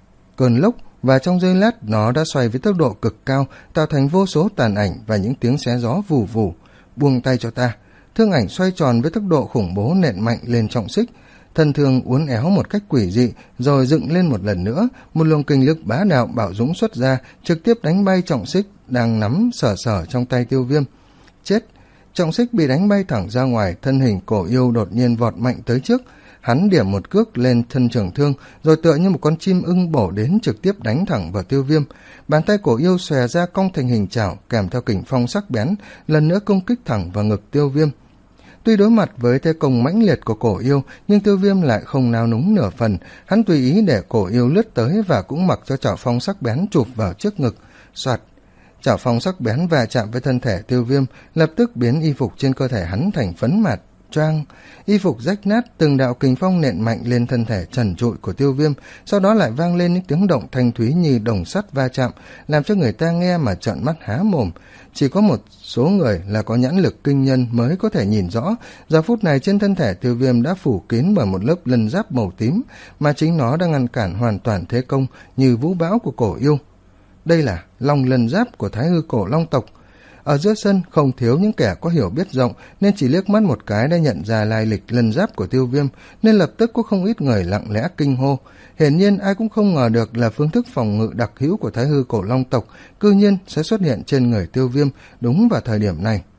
cơn lốc, và trong giây lát nó đã xoay với tốc độ cực cao, tạo thành vô số tàn ảnh và những tiếng xé gió vù vù. Buông tay cho ta. Thương ảnh xoay tròn với tốc độ khủng bố nện mạnh lên trọng xích, thân thương uốn éo một cách quỷ dị, rồi dựng lên một lần nữa, một luồng kinh lực bá đạo bạo dũng xuất ra, trực tiếp đánh bay trọng xích đang nắm sở sở trong tay Tiêu Viêm. Chết! Trọng xích bị đánh bay thẳng ra ngoài, thân hình Cổ Yêu đột nhiên vọt mạnh tới trước. Hắn điểm một cước lên thân trường thương, rồi tựa như một con chim ưng bổ đến trực tiếp đánh thẳng vào Tiêu Viêm. Bàn tay Cổ Yêu xòe ra cong thành hình chảo, kèm theo kình phong sắc bén, lần nữa công kích thẳng vào ngực Tiêu Viêm. Tuy đối mặt với thế công mãnh liệt của Cổ Yêu, nhưng Tiêu Viêm lại không nao núng nửa phần. Hắn tùy ý để Cổ Yêu lướt tới và cũng mặc cho chảo phong sắc bén chụp vào trước ngực. Soạt! Chảo phong sắc bén va chạm với thân thể Tiêu Viêm, lập tức biến y phục trên cơ thể hắn thành phấn mạt. Choang! Y phục rách nát, từng đạo kình phong nện mạnh lên thân thể trần trụi của Tiêu Viêm, sau đó lại vang lên những tiếng động thanh thúy như đồng sắt va chạm, làm cho người ta nghe mà trợn mắt há mồm. Chỉ có một số người là có nhãn lực kinh nhân mới có thể nhìn rõ, giờ phút này trên thân thể Tiêu Viêm đã phủ kín bởi một lớp lân giáp màu tím, mà chính nó đang ngăn cản hoàn toàn thế công như vũ bão của Cổ Yêu. Đây là long lân giáp của Thái Hư Cổ Long tộc. Ở giữa sân không thiếu những kẻ có hiểu biết rộng, nên chỉ liếc mắt một cái đã nhận ra lai lịch lân giáp của Tiêu Viêm, nên lập tức có không ít người lặng lẽ kinh hô. Hiển nhiên ai cũng không ngờ được là phương thức phòng ngự đặc hữu của Thái Hư Cổ Long tộc cư nhiên sẽ xuất hiện trên người Tiêu Viêm đúng vào thời điểm này.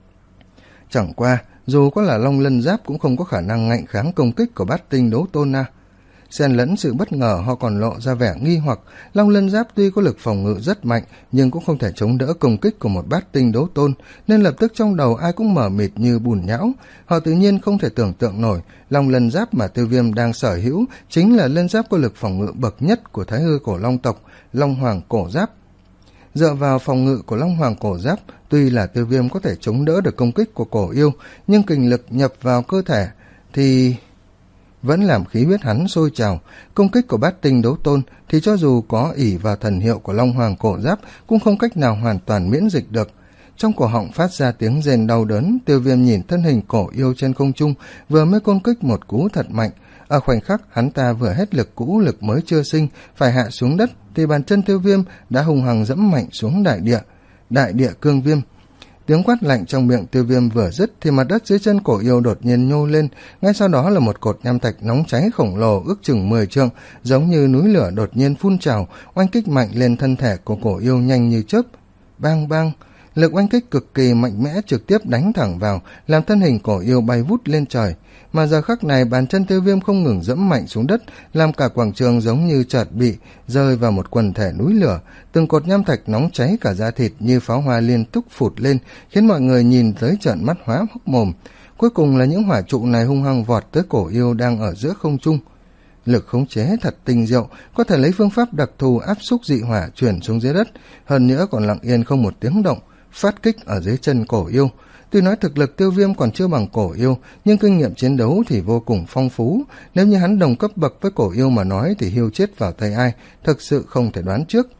Chẳng qua, dù có là long lân giáp cũng không có khả năng ngạnh kháng công kích của Bát Tinh Đấu Tôn Na. xen lẫn sự bất ngờ họ còn lộ ra vẻ nghi hoặc. Long lân giáp tuy có lực phòng ngự rất mạnh nhưng cũng không thể chống đỡ công kích của một bát tinh đấu tôn, nên lập tức trong đầu ai cũng mờ mịt như bùn nhão. Họ tự nhiên không thể tưởng tượng nổi long lân giáp mà Tiêu Viêm đang sở hữu chính là lân giáp có lực phòng ngự bậc nhất của Thái Hư cổ long tộc, Long Hoàng cổ giáp. Dựa vào phòng ngự của Long Hoàng cổ giáp, tuy là Tiêu Viêm có thể chống đỡ được công kích của cổ yêu, nhưng kình lực nhập vào cơ thể thì vẫn làm khí huyết hắn sôi trào. Công kích của bát tinh đấu tôn thì cho dù có ỷ vào thần hiệu của Long Hoàng cổ giáp cũng không cách nào hoàn toàn miễn dịch được. Trong cổ họng phát ra tiếng rên đau đớn, Tiêu Viêm nhìn thân hình cổ yêu trên không trung vừa mới công kích một cú thật mạnh. Ở khoảnh khắc hắn ta vừa hết lực cũ, lực mới chưa sinh phải hạ xuống đất thì bàn chân Tiêu Viêm đã hùng hằng dẫm mạnh xuống đại địa. Đại địa cương viêm. Tiếng quát lạnh trong miệng Tiêu Viêm vừa dứt thì mặt đất dưới chân cổ yêu đột nhiên nhô lên, ngay sau đó là một cột nham thạch nóng cháy khổng lồ ước chừng mười trượng, giống như núi lửa đột nhiên phun trào, oanh kích mạnh lên thân thể của cổ yêu nhanh như chớp. Bang bang, lực oanh kích cực kỳ mạnh mẽ trực tiếp đánh thẳng vào, làm thân hình cổ yêu bay vút lên trời. Mà giờ khắc này bàn chân Tiêu Viêm không ngừng dẫm mạnh xuống đất, làm cả quảng trường giống như chợt bị rơi vào một quần thể núi lửa. Từng cột nham thạch nóng cháy cả da thịt như pháo hoa liên tục phụt lên, khiến mọi người nhìn tới trợn mắt há hốc mồm. Cuối cùng là những hỏa trụ này hung hăng vọt tới cổ yêu đang ở giữa không trung. Lực khống chế thật tinh diệu, có thể lấy phương pháp đặc thù áp xúc dị hỏa chuyển xuống dưới đất, hơn nữa còn lặng yên không một tiếng động, phát kích ở dưới chân cổ yêu. Tuy nói thực lực Tiêu Viêm còn chưa bằng cổ yêu, nhưng kinh nghiệm chiến đấu thì vô cùng phong phú. Nếu như hắn đồng cấp bậc với cổ yêu mà nói thì hiu chết vào tay ai, thực sự không thể đoán trước.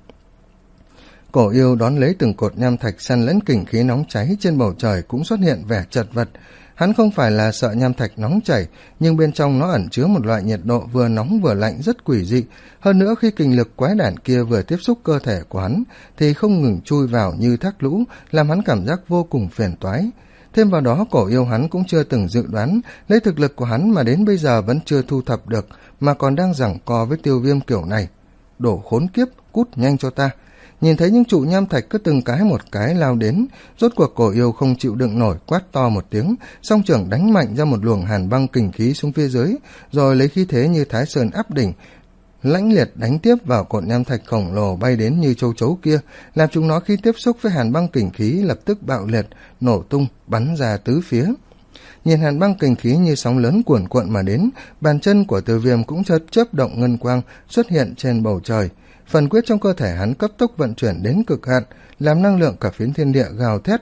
Cổ yêu đón lấy từng cột nham thạch săn lẫn kình khí nóng cháy trên bầu trời cũng xuất hiện vẻ chật vật. Hắn không phải là sợ nham thạch nóng chảy, nhưng bên trong nó ẩn chứa một loại nhiệt độ vừa nóng vừa lạnh rất quỷ dị. Hơn nữa khi kình lực quái đản kia vừa tiếp xúc cơ thể của hắn thì không ngừng chui vào như thác lũ, làm hắn cảm giác vô cùng phiền toái. Thêm vào đó cổ yêu hắn cũng chưa từng dự đoán, lấy thực lực của hắn mà đến bây giờ vẫn chưa thu thập được, mà còn đang giằng co với Tiêu Viêm kiểu này. Đổ khốn kiếp, cút nhanh cho ta. Nhìn thấy những trụ nham thạch cứ từng cái một cái lao đến, rốt cuộc cổ yêu không chịu đựng nổi, quát to một tiếng, song trưởng đánh mạnh ra một luồng hàn băng kình khí xuống phía dưới, rồi lấy khí thế như Thái Sơn áp đỉnh, lãnh liệt đánh tiếp vào cột nham thạch khổng lồ bay đến như châu chấu kia, làm chúng nó khi tiếp xúc với hàn băng kình khí lập tức bạo liệt, nổ tung, bắn ra tứ phía. Nhìn hàn băng kình khí như sóng lớn cuồn cuộn mà đến, bàn chân của Tiêu Viêm cũng chớp chớp động ngân quang xuất hiện trên bầu trời. Phần quyết trong cơ thể hắn cấp tốc vận chuyển đến cực hạn, làm năng lượng cả phiến thiên địa gào thét.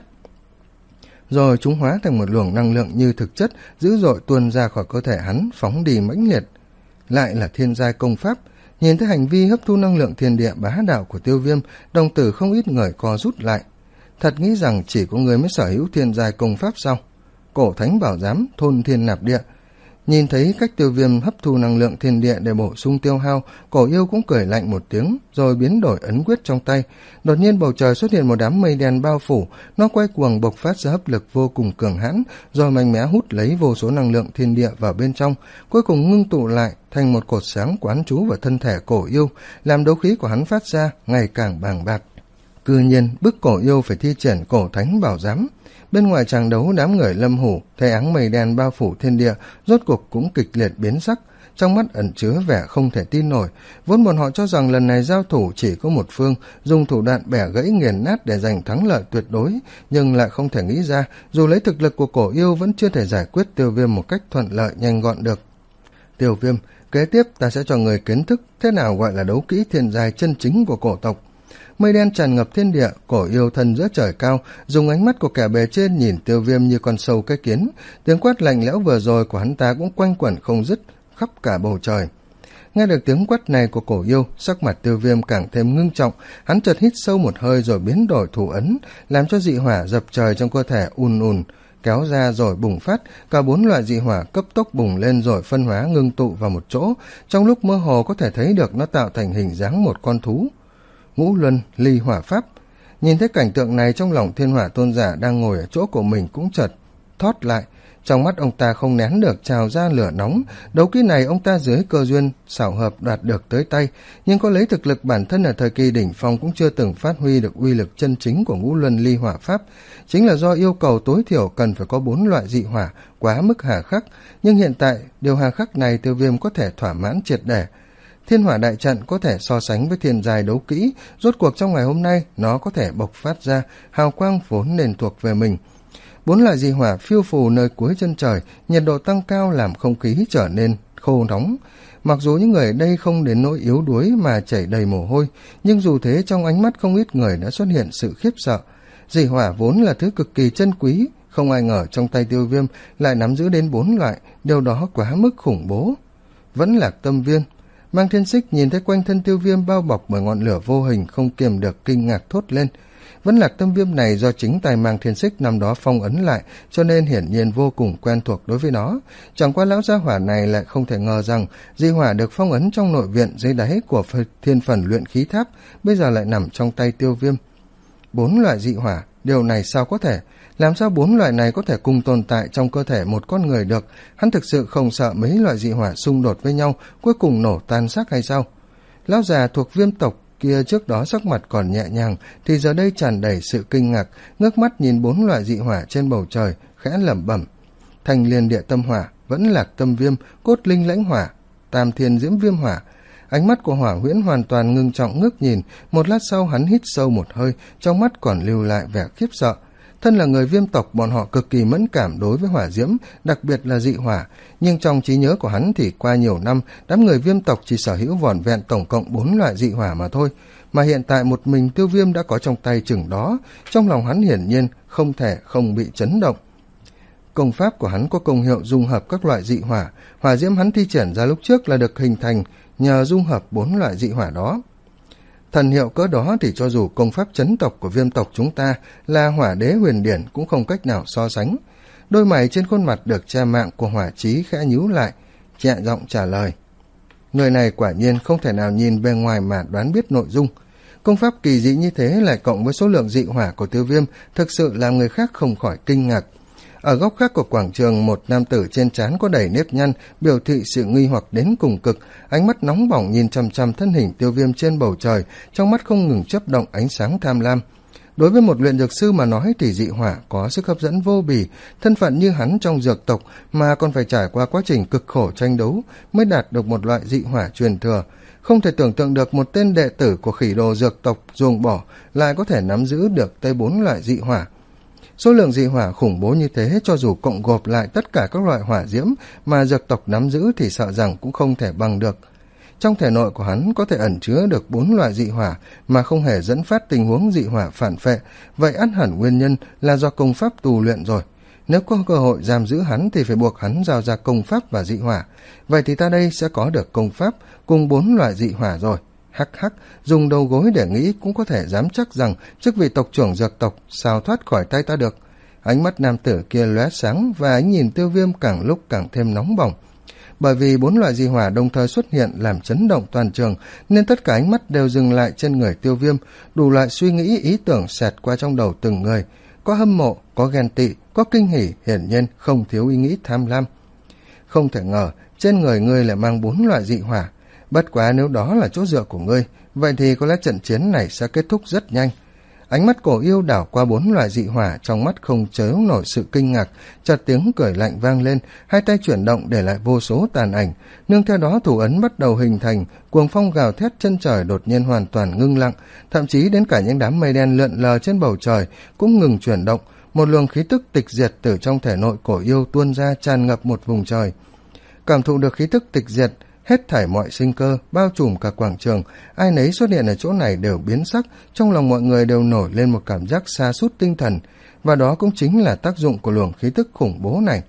Rồi chúng hóa thành một luồng năng lượng như thực chất, dữ dội tuôn ra khỏi cơ thể hắn, phóng đi mãnh liệt. Lại là thiên giai công pháp. Nhìn thấy hành vi hấp thu năng lượng thiên địa bá đạo của Tiêu Viêm, đồng tử không ít người co rút lại. Thật nghĩ rằng chỉ có người mới sở hữu thiên giai công pháp sao? Cổ thánh bảo giám, thôn thiên nạp địa. Nhìn thấy cách Tiêu Viêm hấp thu năng lượng thiên địa để bổ sung tiêu hao, cổ yêu cũng cười lạnh một tiếng, rồi biến đổi ấn quyết trong tay. Đột nhiên bầu trời xuất hiện một đám mây đen bao phủ, nó quay cuồng bộc phát ra hấp lực vô cùng cường hãn, rồi mạnh mẽ hút lấy vô số năng lượng thiên địa vào bên trong, cuối cùng ngưng tụ lại thành một cột sáng quán trú vào thân thể cổ yêu, làm đấu khí của hắn phát ra ngày càng bàng bạc. Cư nhiên bức cổ yêu phải thi triển cổ thánh bảo giám. Bên ngoài tràng đấu, đám người Lâm Hủ thấy áng mây đen bao phủ thiên địa, rốt cuộc cũng kịch liệt biến sắc, trong mắt ẩn chứa vẻ không thể tin nổi. Vốn bọn họ cho rằng lần này giao thủ chỉ có một phương, dùng thủ đoạn bẻ gãy nghiền nát để giành thắng lợi tuyệt đối, nhưng lại không thể nghĩ ra, dù lấy thực lực của cổ yêu vẫn chưa thể giải quyết Tiêu Viêm một cách thuận lợi nhanh gọn được. Tiêu Viêm, kế tiếp ta sẽ cho người kiến thức thế nào gọi là đấu kỹ thiên giai chân chính của cổ tộc. Mây đen tràn ngập thiên địa, cổ yêu thân giữa trời cao, dùng ánh mắt của kẻ bề trên nhìn Tiêu Viêm như con sâu cái kiến. Tiếng quát lạnh lẽo vừa rồi của hắn ta cũng quanh quẩn không dứt khắp cả bầu trời. Nghe được tiếng quát này của cổ yêu, sắc mặt Tiêu Viêm càng thêm ngưng trọng, hắn chợt hít sâu một hơi rồi biến đổi thủ ấn, làm cho dị hỏa dập trời trong cơ thể ùn ùn kéo ra rồi bùng phát. Cả bốn loại dị hỏa cấp tốc bùng lên rồi phân hóa ngưng tụ vào một chỗ, trong lúc mơ hồ có thể thấy được nó tạo thành hình dáng một con thú. Ngũ luân ly hỏa pháp. Nhìn thấy cảnh tượng này, trong lòng Thiên Hỏa tôn giả đang ngồi ở chỗ của mình cũng chợt thót lại. Trong mắt ông ta không nén được trào ra lửa nóng. Đấu kỹ này ông ta dưới cơ duyên xảo hợp đoạt được tới tay, nhưng có lấy thực lực bản thân ở thời kỳ đỉnh phong cũng chưa từng phát huy được uy lực chân chính của ngũ luân ly hỏa pháp. Chính là do yêu cầu tối thiểu cần phải có bốn loại dị hỏa quá mức hà khắc, nhưng hiện tại điều hà khắc này Tiêu Viêm có thể thỏa mãn triệt để. Thiên hỏa đại trận có thể so sánh với thiên giai đấu kỹ, rốt cuộc trong ngày hôm nay nó có thể bộc phát ra hào quang vốn nên thuộc về mình. Bốn loại dị hỏa phiêu phù nơi cuối chân trời, nhiệt độ tăng cao làm không khí trở nên khô nóng. Mặc dù những người ở đây không đến nỗi yếu đuối mà chảy đầy mồ hôi, nhưng dù thế trong ánh mắt không ít người đã xuất hiện sự khiếp sợ. Dị hỏa vốn là thứ cực kỳ chân quý, không ai ngờ trong tay Tiêu Viêm lại nắm giữ đến bốn loại, điều đó quá mức khủng bố. Vẫn Lạc Tâm Viên. Mang Thiên Xích nhìn thấy quanh thân Tiêu Viêm bao bọc bởi ngọn lửa vô hình, không kiềm được kinh ngạc thốt lên. Vẫn Lạc Tâm Viêm này do chính tay Mang Thiên Xích năm đó phong ấn lại, cho nên hiển nhiên vô cùng quen thuộc đối với nó. Chẳng qua lão gia hỏa này lại không thể ngờ rằng dị hỏa được phong ấn trong nội viện dưới đáy của thiên phần luyện khí tháp, bây giờ lại nằm trong tay Tiêu Viêm. Bốn loại dị hỏa, điều này sao có thể? Làm sao bốn loại này có thể cùng tồn tại trong cơ thể một con người được? Hắn thực sự không sợ mấy loại dị hỏa xung đột với nhau, cuối cùng nổ tan xác hay sao? Lão già thuộc Viêm tộc kia trước đó sắc mặt còn nhẹ nhàng, thì giờ đây tràn đầy sự kinh ngạc, ngước mắt nhìn bốn loại dị hỏa trên bầu trời, khẽ lẩm bẩm: Thanh Liên Địa Tâm Hỏa, Vẫn Lạc Tâm Viêm, Cốt Linh Lãnh Hỏa, Tam Thiên Diễm Viêm Hỏa. Ánh mắt của Hỏa Huyễn hoàn toàn ngưng trọng ngước nhìn, một lát sau hắn hít sâu một hơi, trong mắt còn lưu lại vẻ khiếp sợ. Thân là người Viêm tộc, bọn họ cực kỳ mẫn cảm đối với hỏa diễm, đặc biệt là dị hỏa, nhưng trong trí nhớ của hắn thì qua nhiều năm, đám người Viêm tộc chỉ sở hữu vỏn vẹn tổng cộng bốn loại dị hỏa mà thôi, mà hiện tại một mình Tiêu Viêm đã có trong tay chừng đó, trong lòng hắn hiển nhiên không thể không bị chấn động. Công pháp của hắn có công hiệu dung hợp các loại dị hỏa, hỏa diễm hắn thi triển ra lúc trước là được hình thành nhờ dung hợp bốn loại dị hỏa đó. Thần hiệu cỡ đó thì cho dù công pháp chấn tộc của Viêm tộc chúng ta là Hỏa Đế Huyền Điển cũng không cách nào so sánh. Đôi mày trên khuôn mặt được che mạng của Hỏa Chí khẽ nhíu lại, nhẹ giọng trả lời: Người này quả nhiên không thể nào nhìn bề ngoài mà đoán biết nội dung. Công pháp kỳ dị như thế lại cộng với số lượng dị hỏa của Tiêu Viêm thực sự làm người khác không khỏi kinh ngạc. Ở góc khác của quảng trường, một nam tử trên trán có đầy nếp nhăn, biểu thị sự nghi hoặc đến cùng cực, ánh mắt nóng bỏng nhìn chằm chằm thân hình Tiêu Viêm trên bầu trời, trong mắt không ngừng chớp động ánh sáng tham lam. Đối với một luyện dược sư mà nói thì dị hỏa có sức hấp dẫn vô bì, thân phận như hắn trong dược tộc mà còn phải trải qua quá trình cực khổ tranh đấu mới đạt được một loại dị hỏa truyền thừa. Không thể tưởng tượng được một tên đệ tử của khỉ đồ dược tộc ruồng bỏ lại có thể nắm giữ được tới bốn loại dị hỏa. Số lượng dị hỏa khủng bố như thế, cho dù cộng gộp lại tất cả các loại hỏa diễm mà dược tộc nắm giữ thì sợ rằng cũng không thể bằng được. Trong thể nội của hắn có thể ẩn chứa được bốn loại dị hỏa mà không hề dẫn phát tình huống dị hỏa phản phệ, vậy ắt hẳn nguyên nhân là do công pháp tù luyện rồi. Nếu có cơ hội giam giữ hắn thì phải buộc hắn giao ra công pháp và dị hỏa, vậy thì ta đây sẽ có được công pháp cùng bốn loại dị hỏa rồi. Hắc hắc, dùng đầu gối để nghĩ cũng có thể dám chắc rằng chức vị tộc trưởng dược tộc sao thoát khỏi tay ta được. Ánh mắt nam tử kia lóe sáng và ánh nhìn Tiêu Viêm càng lúc càng thêm nóng bỏng. Bởi vì bốn loại dị hỏa đồng thời xuất hiện làm chấn động toàn trường, nên tất cả ánh mắt đều dừng lại trên người Tiêu Viêm, đủ loại suy nghĩ ý tưởng xẹt qua trong đầu từng người. Có hâm mộ, có ghen tị, có kinh hỉ, hiển nhiên không thiếu ý nghĩ tham lam. Không thể ngờ trên người ngươi lại mang bốn loại dị hỏa. Bất quá nếu đó là chỗ dựa của ngươi, vậy thì có lẽ trận chiến này sẽ kết thúc rất nhanh. Ánh mắt Cổ Yêu đảo qua bốn loại dị hỏa, trong mắt không chứa nổi sự kinh ngạc, chợt tiếng cười lạnh vang lên, hai tay chuyển động để lại vô số tàn ảnh, nương theo đó thủ ấn bắt đầu hình thành, cuồng phong gào thét chân trời đột nhiên hoàn toàn ngưng lặng, thậm chí đến cả những đám mây đen lượn lờ trên bầu trời cũng ngừng chuyển động, một luồng khí tức tịch diệt từ trong thể nội Cổ Yêu tuôn ra tràn ngập một vùng trời. Cảm thụ được khí tức tịch diệt, hết thảy mọi sinh cơ bao trùm cả quảng trường, ai nấy xuất hiện ở chỗ này đều biến sắc, trong lòng mọi người đều nổi lên một cảm giác sa sút tinh thần, và đó cũng chính là tác dụng của luồng khí tức khủng bố này.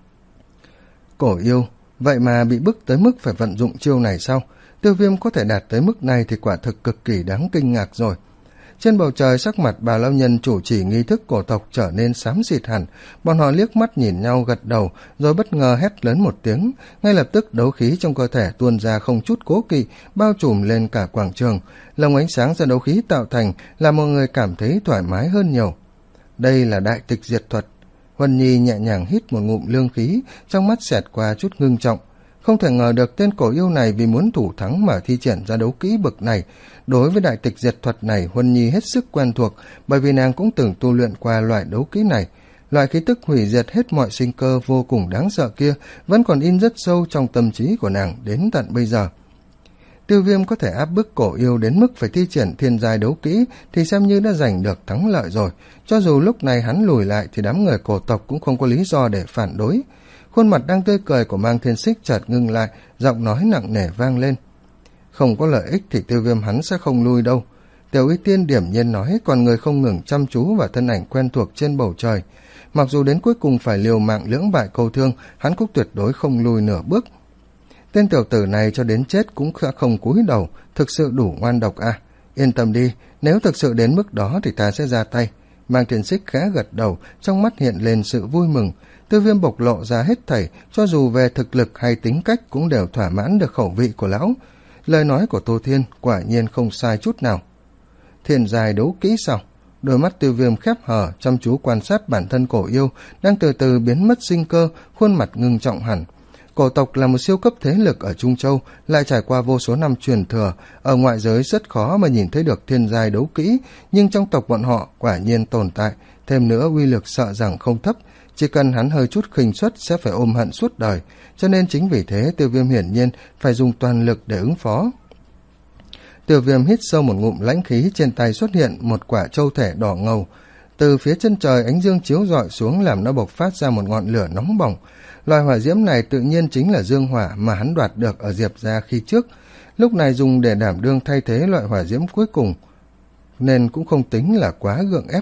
Cổ Yêu, vậy mà bị bức tới mức phải vận dụng chiêu này sao? Tiêu Viêm có thể đạt tới mức này thì quả thực cực kỳ đáng kinh ngạc rồi. Trên bầu trời, sắc mặt bà lão nhân chủ trì nghi thức cổ tộc trở nên xám xịt hẳn, bọn họ liếc mắt nhìn nhau gật đầu, rồi bất ngờ hét lớn một tiếng, ngay lập tức đấu khí trong cơ thể tuôn ra không chút cố kỵ, bao trùm lên cả quảng trường, lồng ánh sáng do đấu khí tạo thành làm mọi người cảm thấy thoải mái hơn nhiều. Đây là đại tịch diệt thuật. Huân Nhi nhẹ nhàng hít một ngụm lương khí, trong mắt xẹt qua chút ngưng trọng. Không thể ngờ được tên cổ yêu này vì muốn thủ thắng mà thi triển ra đấu kỹ bực này. Đối với đại tịch diệt thuật này, Huân Nhi hết sức quen thuộc, bởi vì nàng cũng từng tu luyện qua loại đấu kỹ này. Loại khí tức hủy diệt hết mọi sinh cơ vô cùng đáng sợ kia vẫn còn in rất sâu trong tâm trí của nàng đến tận bây giờ. Tiêu Viêm có thể áp bức cổ yêu đến mức phải thi triển thiên giai đấu kỹ thì xem như đã giành được thắng lợi rồi. Cho dù lúc này hắn lùi lại thì đám người cổ tộc cũng không có lý do để phản đối. Khuôn mặt đang tươi cười của Mang Thiên Xích chợt ngưng lại, giọng nói nặng nề vang lên. Không có lợi ích thì Tiêu Viêm hắn sẽ không lui đâu. Tiểu Y Tiên điểm nhiên nói, còn người không ngừng chăm chú vào thân ảnh quen thuộc trên bầu trời. Mặc dù đến cuối cùng phải liều mạng lưỡng bại câu thương, hắn cũng tuyệt đối không lùi nửa bước. Tên tiểu tử này cho đến chết cũng không cúi đầu, thực sự đủ ngoan độc à. Yên tâm đi, nếu thực sự đến mức đó thì ta sẽ ra tay. Mang Thiên Xích khẽ gật đầu, trong mắt hiện lên sự vui mừng. Tiêu Viêm bộc lộ ra hết thảy, cho dù về thực lực hay tính cách cũng đều thỏa mãn được khẩu vị của lão. Lời nói của Tô Thiên quả nhiên không sai chút nào. Thiên giai đấu kỹ sao? Đôi mắt Tiêu Viêm khép hờ, chăm chú quan sát bản thân cổ yêu đang từ từ biến mất sinh cơ, khuôn mặt ngưng trọng hẳn. Cổ tộc là một siêu cấp thế lực ở Trung Châu, lại trải qua vô số năm truyền thừa, ở ngoại giới rất khó mà nhìn thấy được thiên giai đấu kỹ, nhưng trong tộc bọn họ quả nhiên tồn tại, thêm nữa uy lực sợ rằng không thấp, chỉ cần hắn hơi chút khinh suất sẽ phải ôm hận suốt đời, cho nên chính vì thế Tiêu Viêm hiển nhiên phải dùng toàn lực để ứng phó. Tiêu Viêm hít sâu một ngụm lãnh khí, trên tay xuất hiện một quả châu thể đỏ ngầu. Từ phía chân trời ánh dương chiếu rọi xuống làm nó bộc phát ra một ngọn lửa nóng bỏng. Loài hỏa diễm này tự nhiên chính là dương hỏa mà hắn đoạt được ở Diệp gia khi trước, lúc này dùng để đảm đương thay thế loại hỏa diễm cuối cùng, nên cũng không tính là quá gượng ép.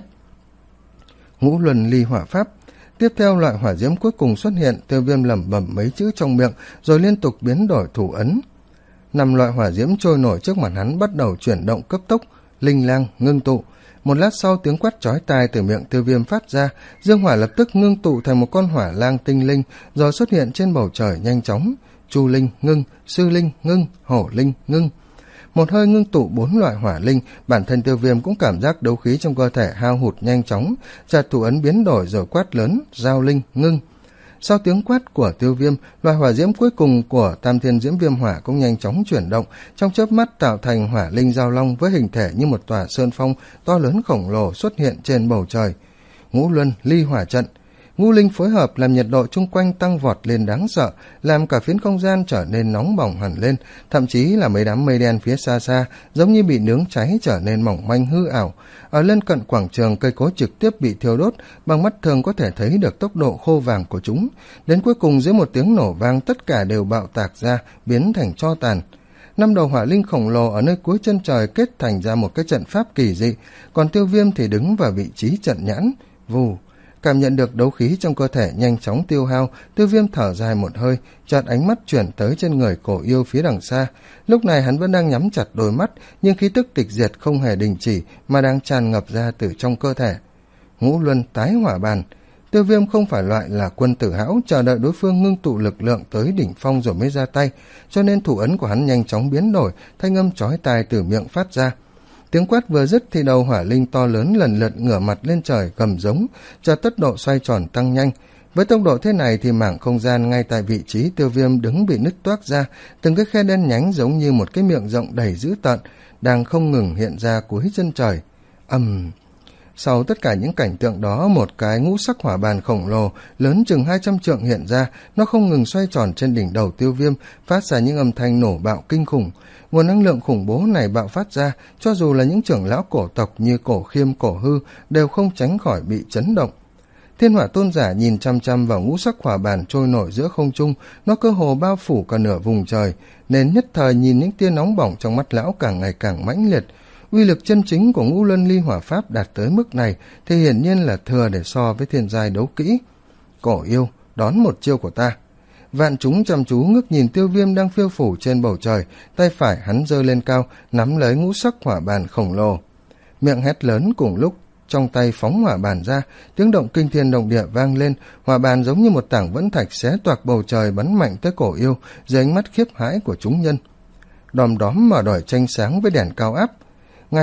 Ngũ luân ly hỏa pháp. Tiếp theo loại hỏa diễm cuối cùng xuất hiện, Tiêu Viêm lẩm bẩm mấy chữ trong miệng rồi liên tục biến đổi thủ ấn. Năm loại hỏa diễm trôi nổi trước mặt hắn bắt đầu chuyển động cấp tốc, linh lang ngưng tụ. Một lát sau tiếng quát chói tai từ miệng Tiêu Viêm phát ra, dương hỏa lập tức ngưng tụ thành một con hỏa lang tinh linh rồi xuất hiện trên bầu trời nhanh chóng. Chu linh ngưng, sư linh ngưng, hổ linh ngưng. Một hơi ngưng tụ bốn loại hỏa linh, bản thân Tiêu Viêm cũng cảm giác đấu khí trong cơ thể hao hụt nhanh chóng, chợt thủ ấn biến đổi rồi quát lớn, giao linh ngưng. Sau tiếng quát của Tiêu Viêm, loài hỏa diễm cuối cùng của Tam Thiên Diễm Viêm Hỏa cũng nhanh chóng chuyển động, trong chớp mắt tạo thành hỏa linh giao long với hình thể như một tòa sơn phong to lớn khổng lồ xuất hiện trên bầu trời. Ngũ luân ly hỏa trận. Ngũ linh phối hợp làm nhiệt độ chung quanh tăng vọt lên đáng sợ, làm cả phiến không gian trở nên nóng bỏng hẳn lên, thậm chí là mấy đám mây đen phía xa xa giống như bị nướng cháy trở nên mỏng manh hư ảo. Ở lân cận quảng trường, cây cối trực tiếp bị thiêu đốt, bằng mắt thường có thể thấy được tốc độ khô vàng của chúng. Đến cuối cùng dưới một tiếng nổ vang, tất cả đều bạo tạc ra, biến thành tro tàn. Năm đầu hỏa linh khổng lồ ở nơi cuối chân trời kết thành ra một cái trận pháp kỳ dị, còn Tiêu Viêm thì đứng vào vị trí trận nhãn. Vù. Cảm nhận được đấu khí trong cơ thể nhanh chóng tiêu hao, Tiêu Viêm thở dài một hơi, chợt ánh mắt chuyển tới trên người cổ yêu phía đằng xa. Lúc này hắn vẫn đang nhắm chặt đôi mắt, nhưng khí tức tịch diệt không hề đình chỉ mà đang tràn ngập ra từ trong cơ thể. Ngũ luân tái hỏa bàn. Tiêu Viêm không phải loại là quân tử hão chờ đợi đối phương ngưng tụ lực lượng tới đỉnh phong rồi mới ra tay, cho nên thủ ấn của hắn nhanh chóng biến đổi, thanh âm chói tai từ miệng phát ra. Tiếng quát vừa dứt thì đầu hỏa linh to lớn lần lượt ngửa mặt lên trời gầm giống, cho tốc độ xoay tròn tăng nhanh. Với tốc độ thế này thì mảng không gian ngay tại vị trí Tiêu Viêm đứng bị nứt toác ra, từng cái khe đen nhánh giống như một cái miệng rộng đầy dữ tợn, đang không ngừng hiện ra cuối chân trời. Ầm. Um. Sau tất cả những cảnh tượng đó, một cái ngũ sắc hỏa bàn khổng lồ lớn chừng hai trăm trượng hiện ra, nó không ngừng xoay tròn trên đỉnh đầu Tiêu Viêm, phát ra những âm thanh nổ bạo kinh khủng. Nguồn năng lượng khủng bố này bạo phát ra, cho dù là những trưởng lão cổ tộc như Cổ Khiêm, Cổ Hư đều không tránh khỏi bị chấn động. Thiên Hỏa Tôn Giả nhìn chăm chăm vào ngũ sắc hỏa bàn trôi nổi giữa không trung, nó cơ hồ bao phủ cả nửa vùng trời, nên nhất thời nhìn những tia nóng bỏng trong mắt lão càng ngày càng mãnh liệt. Uy lực chân chính của ngũ luân ly hỏa pháp đạt tới mức này thì hiển nhiên là thừa để so với thiên giai đấu kỹ. Cổ yêu, đón một chiêu của ta. Vạn chúng chăm chú ngước nhìn Tiêu Viêm đang phiêu phủ trên bầu trời, tay phải hắn giơ lên cao, nắm lấy ngũ sắc hỏa bàn khổng lồ. Miệng hét lớn cùng lúc, trong tay phóng hỏa bàn ra, tiếng động kinh thiên động địa vang lên, hỏa bàn giống như một tảng vẫn thạch xé toạc bầu trời bắn mạnh tới cổ yêu, dưới ánh mắt khiếp hãi của chúng nhân. Đom đóm mở đòi tranh sáng với đèn cao áp. Ngay lúc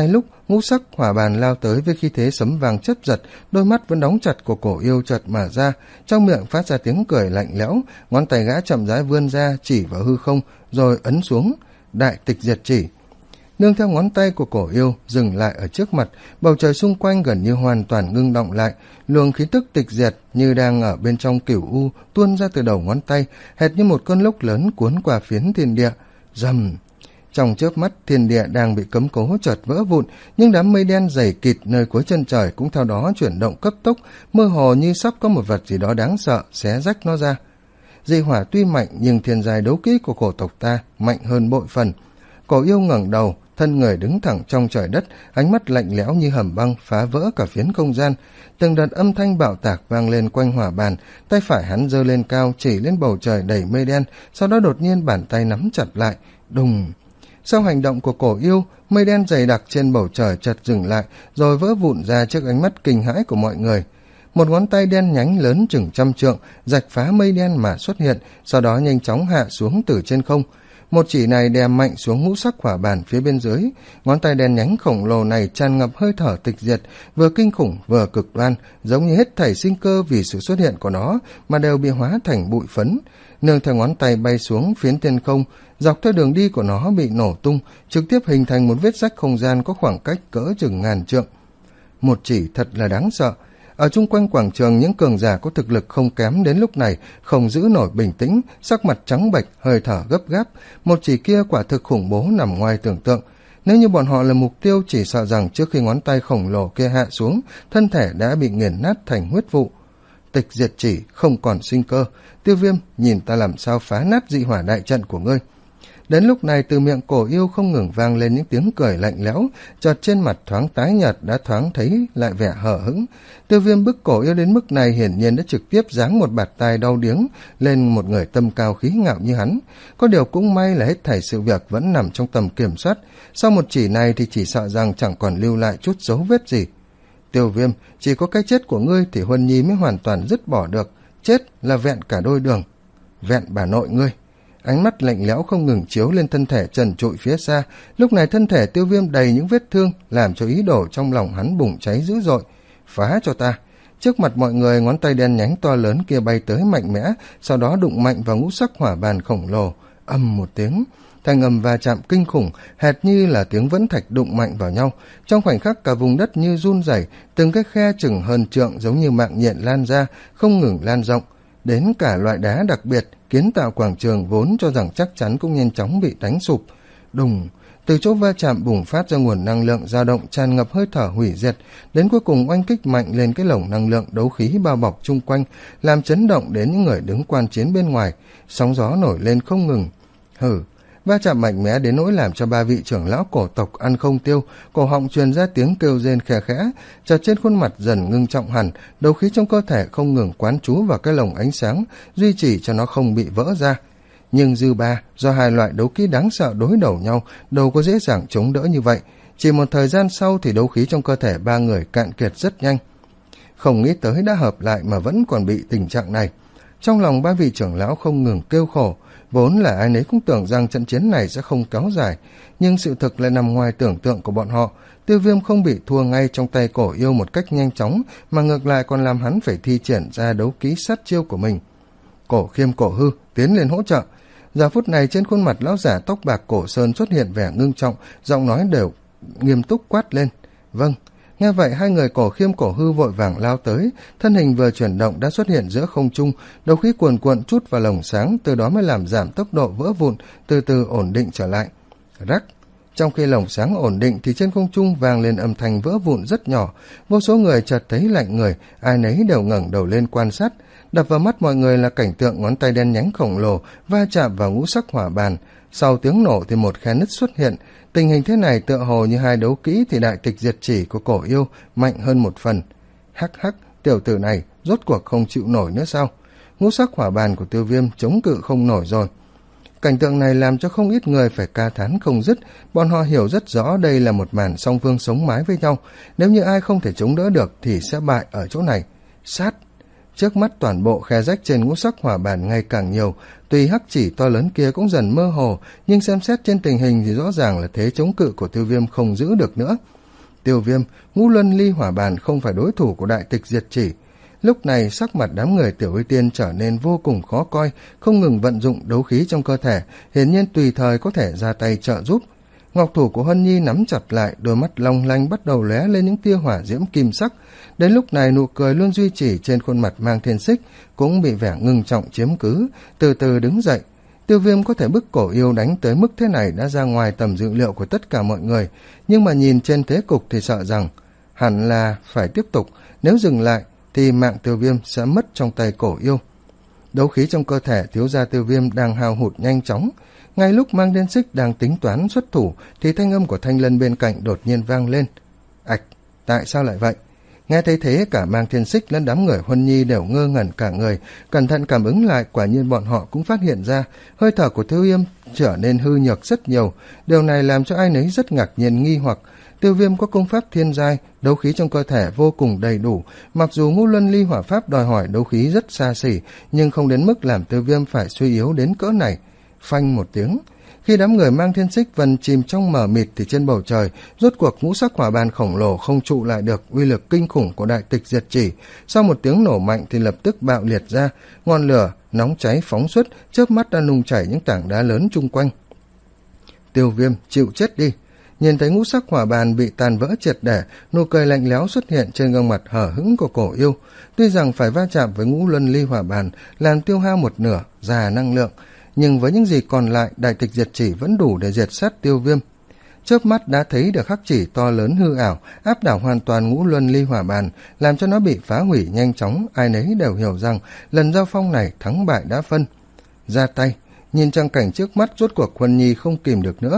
ngũ sắc hỏa bàn lao tới với khí thế sấm vàng chớp giật, đôi mắt vẫn đóng chặt của Cổ Yêu chợt mở ra, trong miệng phát ra tiếng cười lạnh lẽo, ngón tay gã chậm rãi vươn ra chỉ vào hư không rồi ấn xuống đại tịch diệt chỉ. Nương theo ngón tay của Cổ Yêu dừng lại ở trước mặt, bầu trời xung quanh gần như hoàn toàn ngưng động lại, luồng khí tức tịch diệt như đang ở bên trong cửu u tuôn ra từ đầu ngón tay, hệt như một cơn lốc lớn cuốn qua phiến thiên địa. Rầm! Trong chớp mắt, thiên địa đang bị cấm cố chợt vỡ vụn, nhưng đám mây đen dày kịt nơi cuối chân trời cũng theo đó chuyển động cấp tốc, mơ hồ như sắp có một vật gì đó đáng sợ xé rách nó ra. Dị hỏa tuy mạnh nhưng thiên giai đấu kỹ của cổ tộc ta mạnh hơn bội phần. Cổ Yêu ngẩng đầu, thân người đứng thẳng trong trời đất, ánh mắt lạnh lẽo như hầm băng phá vỡ cả phiến không gian. Từng đợt âm thanh bạo tạc vang lên quanh hỏa bàn, tay phải hắn giơ lên cao chỉ lên bầu trời đầy mây đen, sau đó đột nhiên bàn tay nắm chặt lại, đùng. Sau hành động của Cổ Yêu, mây đen dày đặc trên bầu trời chợt dừng lại, rồi vỡ vụn ra trước ánh mắt kinh hãi của mọi người. Một ngón tay đen nhánh lớn chừng trăm trượng rạch phá mây đen mà xuất hiện, sau đó nhanh chóng hạ xuống từ trên không. Một chỉ này đè mạnh xuống ngũ sắc hỏa bàn phía bên dưới. Ngón tay đen nhánh khổng lồ này tràn ngập hơi thở tịch diệt, vừa kinh khủng vừa cực đoan, giống như hết thảy sinh cơ vì sự xuất hiện của nó mà đều bị hóa thành bụi phấn. Nương theo ngón tay bay xuống phiến thiên không, dọc theo đường đi của nó bị nổ tung, trực tiếp hình thành một vết rách không gian có khoảng cách cỡ chừng ngàn trượng. Một chỉ thật là đáng sợ. Ở chung quanh quảng trường, những cường giả có thực lực không kém đến lúc này không giữ nổi bình tĩnh, sắc mặt trắng bệch, hơi thở gấp gáp. Một chỉ kia quả thực khủng bố nằm ngoài tưởng tượng. Nếu như bọn họ là mục tiêu, chỉ sợ rằng trước khi ngón tay khổng lồ kia hạ xuống, thân thể đã bị nghiền nát thành huyết vụ. Tịch diệt chỉ, không còn sinh cơ. Tiêu Viêm, nhìn ta làm sao phá nát dị hỏa đại trận của ngươi. Đến lúc này, từ miệng Cổ Yêu không ngừng vang lên những tiếng cười lạnh lẽo, chợt trên mặt thoáng tái nhợt đã thoáng thấy lại vẻ hở hững. Tiêu Viêm bức Cổ Yêu đến mức này hiển nhiên đã trực tiếp giáng một bạt tai đau điếng lên một người tâm cao khí ngạo như hắn. Có điều cũng may là hết thảy sự việc vẫn nằm trong tầm kiểm soát. Sau một chỉ này thì chỉ sợ rằng chẳng còn lưu lại chút dấu vết gì. Tiêu Viêm, chỉ có cái chết của ngươi thì Huân Nhi mới hoàn toàn dứt bỏ được. Chết là vẹn cả đôi đường. Vẹn bà nội ngươi. Ánh mắt lạnh lẽo không ngừng chiếu lên thân thể trần trụi phía xa. Lúc này thân thể Tiêu Viêm đầy những vết thương, làm cho ý đồ trong lòng hắn bùng cháy dữ dội. Phá cho ta. Trước mặt mọi người, ngón tay đen nhánh to lớn kia bay tới mạnh mẽ, sau đó đụng mạnh vào ngũ sắc hỏa bàn khổng lồ. Âm một tiếng, thanh âm va chạm kinh khủng, hệt như là tiếng vẫn thạch đụng mạnh vào nhau. Trong khoảnh khắc cả vùng đất như run rẩy, từng cái khe chừng hơn trượng giống như mạng nhện lan ra, không ngừng lan rộng. Đến cả loại đá đặc biệt kiến tạo quảng trường vốn cho rằng chắc chắn cũng nhanh chóng bị đánh sụp. Đùng, từ chỗ va chạm bùng phát ra nguồn năng lượng dao động tràn ngập hơi thở hủy diệt, đến cuối cùng oanh kích mạnh lên cái lồng năng lượng đấu khí bao bọc chung quanh, làm chấn động đến những người đứng quan chiến bên ngoài. Sóng gió nổi lên không ngừng. Hừ, va chạm mạnh mẽ đến nỗi làm cho ba vị trưởng lão cổ tộc ăn không tiêu, cổ họng truyền ra tiếng kêu rên khe khẽ, chợt trên khuôn mặt dần ngưng trọng hẳn, đấu khí trong cơ thể không ngừng quán trú vào cái lồng ánh sáng, duy trì cho nó không bị vỡ ra. Nhưng dư ba, do hai loại đấu khí đáng sợ đối đầu nhau, đâu có dễ dàng chống đỡ như vậy. Chỉ một thời gian sau thì đấu khí trong cơ thể ba người cạn kiệt rất nhanh. Không nghĩ tới đã hợp lại mà vẫn còn bị tình trạng này. Trong lòng ba vị trưởng lão không ngừng kêu khổ. Vốn là ai nấy cũng tưởng rằng trận chiến này sẽ không kéo dài, nhưng sự thực lại nằm ngoài tưởng tượng của bọn họ. Tiêu Viêm không bị thua ngay trong tay Cổ Yêu một cách nhanh chóng, mà ngược lại còn làm hắn phải thi triển ra đấu kỹ sát chiêu của mình. Cổ Khiêm, Cổ Hư tiến lên hỗ trợ. Giờ phút này trên khuôn mặt lão giả tóc bạc Cổ Sơn xuất hiện vẻ ngưng trọng, giọng nói đều nghiêm túc quát lên. Vâng. Nghe vậy, hai người Cổ Khiêm, Cổ Hư vội vàng lao tới, thân hình vừa chuyển động đã xuất hiện giữa không trung, đấu khí cuồn cuộn trút vào lồng sáng, từ đó mới làm giảm tốc độ vỡ vụn, từ từ ổn định trở lại. Rắc. Trong khi lồng sáng ổn định thì trên không trung vang lên âm thanh vỡ vụn rất nhỏ, vô số người chợt thấy lạnh người, ai nấy đều ngẩng đầu lên quan sát. Đập vào mắt mọi người là cảnh tượng ngón tay đen nhánh khổng lồ va chạm vào ngũ sắc hỏa bàn. Sau tiếng nổ thì một khe nứt xuất hiện. Tình hình thế này tựa hồ như hai đấu kỹ thì đại tịch diệt chỉ của Cổ Yêu mạnh hơn một phần. Hắc hắc, tiểu tử này rốt cuộc không chịu nổi nữa sao? Ngũ sắc hỏa bàn của Tiêu Viêm chống cự không nổi rồi. Cảnh tượng này làm cho không ít người phải ca thán không dứt. Bọn họ hiểu rất rõ đây là một màn song phương sống mái với nhau. Nếu như ai không thể chống đỡ được thì sẽ bại ở chỗ này. Sát. Trước mắt toàn bộ khe rách trên ngũ sắc hỏa bàn ngày càng nhiều, tuy hắc chỉ to lớn kia cũng dần mơ hồ, nhưng xem xét trên tình hình thì rõ ràng là thế chống cự của Tiêu Viêm không giữ được nữa. Tiêu Viêm, Ngũ Luân Ly Hỏa Bàn không phải đối thủ của Đại Tịch Diệt Chỉ. Lúc này sắc mặt đám người Tiểu Uy Tiên trở nên vô cùng khó coi, không ngừng vận dụng đấu khí trong cơ thể, hiển nhiên tùy thời có thể ra tay trợ giúp. Ngọc thủ của Huân Nhi nắm chặt lại, đôi mắt long lanh bắt đầu lóe lên những tia hỏa diễm kim sắc. Đến lúc này nụ cười luôn duy trì trên khuôn mặt Mang Thiên Xích cũng bị vẻ ngưng trọng chiếm cứ, từ từ đứng dậy. Tiêu Viêm có thể bức Cổ Yêu đánh tới mức thế này đã ra ngoài tầm dự liệu của tất cả mọi người, nhưng mà nhìn trên thế cục thì sợ rằng hẳn là phải tiếp tục, nếu dừng lại thì mạng Tiêu Viêm sẽ mất trong tay Cổ Yêu. Đấu khí trong cơ thể thiếu gia Tiêu Viêm đang hao hụt nhanh chóng. Ngay lúc Mang Thiên Xích đang tính toán xuất thủ thì thanh âm của Thanh Lân bên cạnh đột nhiên vang lên. Ạch, tại sao lại vậy? Nghe thấy thế cả Mang Thiên Xích lẫn đám người Huân Nhi đều ngơ ngẩn cả người, cẩn thận cảm ứng lại, quả nhiên bọn họ cũng phát hiện ra hơi thở của Tiêu Viêm trở nên hư nhược rất nhiều. Điều này làm cho ai nấy rất ngạc nhiên nghi hoặc. Tiêu Viêm có công pháp thiên giai, đấu khí trong cơ thể vô cùng đầy đủ, mặc dù Ngũ Luân Ly Hỏa Pháp đòi hỏi đấu khí rất xa xỉ, nhưng không đến mức làm Tiêu Viêm phải suy yếu đến cỡ này. Phanh một tiếng, khi đám người Mang Thiên Xích vần chìm trong mờ mịt thì trên bầu trời rốt cuộc ngũ sắc hỏa bàn khổng lồ không trụ lại được uy lực kinh khủng của Đại Tịch Diệt Chỉ. Sau một tiếng nổ mạnh thì lập tức bạo liệt ra, ngọn lửa nóng cháy phóng xuất, chớp mắt đã nung chảy những tảng đá lớn chung quanh. Tiêu Viêm, chịu chết đi! Nhìn thấy ngũ sắc hỏa bàn bị tàn vỡ triệt để, nụ cười lạnh lẽo xuất hiện trên gương mặt hở hững của Cổ Yêu. Tuy rằng phải va chạm với Ngũ Luân Ly Hỏa Bàn làm tiêu hao một nửa già năng lượng, nhưng với những gì còn lại, Đại Tịch Diệt Chỉ vẫn đủ để diệt sát Tiêu Viêm. Chớp mắt đã thấy được khắc chỉ to lớn hư ảo áp đảo hoàn toàn Ngũ Luân Ly Hỏa Bàn, làm cho nó bị phá hủy nhanh chóng. Ai nấy đều hiểu rằng lần giao phong này thắng bại đã phân. Ra tay, nhìn trang cảnh trước mắt, rốt cuộc Huân Nhi không kìm được nữa.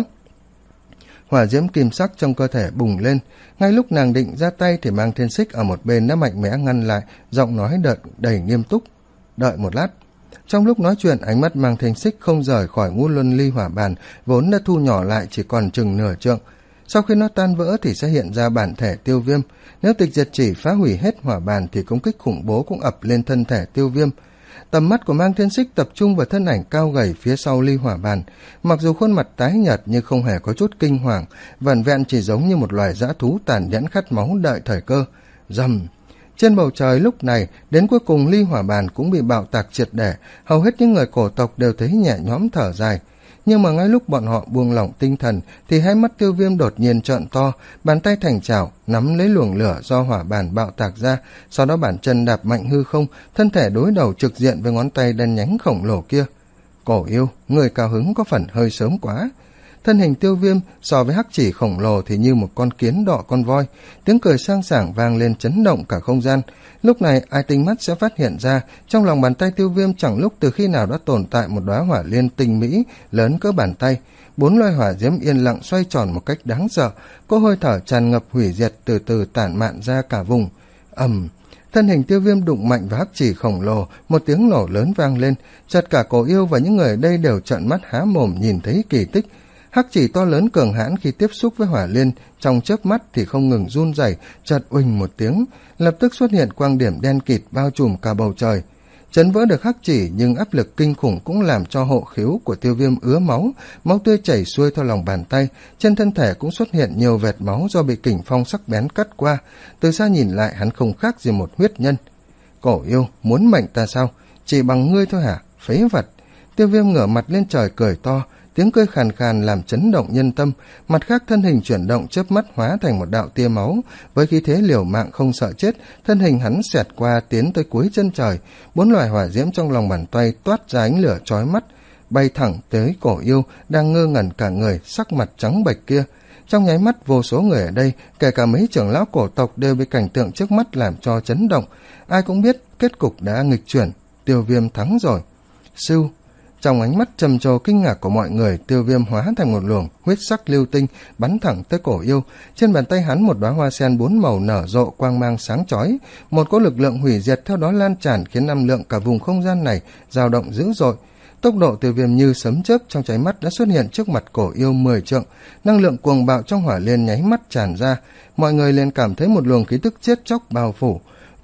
Hỏa diễm kim sắc trong cơ thể bùng lên. Ngay lúc nàng định ra tay thì Mang Thiên Xích ở một bên đã mạnh mẽ ngăn lại, giọng nói đợt đầy nghiêm túc. Đợi một lát. Trong lúc nói chuyện, ánh mắt Mang Thiên Xích không rời khỏi Ngũ Luân Ly Hỏa Bàn, vốn đã thu nhỏ lại chỉ còn chừng nửa trượng. Sau khi nó tan vỡ thì sẽ hiện ra bản thể Tiêu Viêm. Nếu Tịch Diệt Chỉ phá hủy hết hỏa bàn thì công kích khủng bố cũng ập lên thân thể Tiêu Viêm. Tầm mắt của Mang Thiên Xích tập trung vào thân ảnh cao gầy phía sau ly hỏa bàn. Mặc dù khuôn mặt tái nhợt nhưng không hề có chút kinh hoàng, vẻn vẹn chỉ giống như một loài dã thú tàn nhẫn khát máu đợi thời cơ. Rầm! Trên bầu trời lúc này, đến cuối cùng ly hỏa bàn cũng bị bạo tạc triệt để, hầu hết những người cổ tộc đều thấy nhẹ nhõm thở dài. Nhưng mà ngay lúc bọn họ buông lỏng tinh thần thì hai mắt Tiêu Viêm đột nhiên trợn to, bàn tay thành chảo nắm lấy luồng lửa do hỏa bàn bạo tạc ra, sau đó bàn chân đạp mạnh hư không, thân thể đối đầu trực diện với ngón tay đen nhánh khổng lồ kia. Cổ Yêu, người cao hứng có phần hơi sớm quá. Thân hình Tiêu Viêm so với hắc chỉ khổng lồ thì như một con kiến đọ con voi, tiếng cười sang sảng vang lên chấn động cả không gian. Lúc này ai tinh mắt sẽ phát hiện ra trong lòng bàn tay Tiêu Viêm chẳng lúc từ khi nào đã tồn tại một đóa hỏa liên tinh mỹ lớn cỡ bàn tay. Bốn loài hỏa diễm yên lặng xoay tròn một cách đáng sợ, có hơi thở tràn ngập hủy diệt từ từ tản mạn ra cả vùng. Ầm! Thân hình Tiêu Viêm đụng mạnh vào hắc chỉ khổng lồ, một tiếng nổ lớn vang lên, chợt cả Cổ Yêu và những người ở đây đều trợn mắt há mồm nhìn thấy kỳ tích. Hắc chỉ to lớn cường hãn khi tiếp xúc với hỏa liên, trong chớp mắt thì không ngừng run rẩy, chợt uỳnh một tiếng, lập tức xuất hiện quang điểm đen kịt bao trùm cả bầu trời. Chấn vỡ được hắc chỉ, nhưng áp lực kinh khủng cũng làm cho hộ khiếu của Tiêu Viêm ứa máu, máu tươi chảy xuôi theo lòng bàn tay, trên thân thể cũng xuất hiện nhiều vệt máu do bị kình phong sắc bén cắt qua. Từ xa nhìn lại hắn không khác gì một huyết nhân. Cổ Yêu, muốn mệnh ta sao? Chỉ bằng ngươi thôi hả? Phế vật! Tiêu Viêm ngửa mặt lên trời cười to, tiếng cười khàn khàn làm chấn động nhân tâm. Mặt khác thân hình chuyển động, chớp mắt hóa thành một đạo tia máu, với khí thế liều mạng không sợ chết, thân hình hắn xẹt qua tiến tới cuối chân trời. Bốn loài hỏa diễm trong lòng bàn tay toát ra ánh lửa chói mắt, bay thẳng tới Cổ Yêu đang ngơ ngẩn cả người, sắc mặt trắng bệch kia. Trong nháy mắt, vô số người ở đây, kể cả mấy trưởng lão cổ tộc, đều bị cảnh tượng trước mắt làm cho chấn động. Ai cũng biết kết cục đã nghịch chuyển, Tiêu Viêm thắng rồi. Sưu! Trong ánh mắt trầm trồ kinh ngạc của mọi người, Tiêu Viêm hóa thành một luồng huyết sắc lưu tinh bắn thẳng tới Cổ Yêu. Trên bàn tay hắn một đóa hoa sen bốn màu nở rộ quang mang sáng chói, một cỗ lực lượng hủy diệt theo đó lan tràn, khiến năng lượng cả vùng không gian này dao động dữ dội. Tốc độ Tiêu Viêm như sấm chớp, trong cháy mắt đã xuất hiện trước mặt Cổ Yêu mười trượng, năng lượng cuồng bạo trong hỏa liên nháy mắt tràn ra, mọi người liền cảm thấy một luồng khí tức chết chóc bao phủ.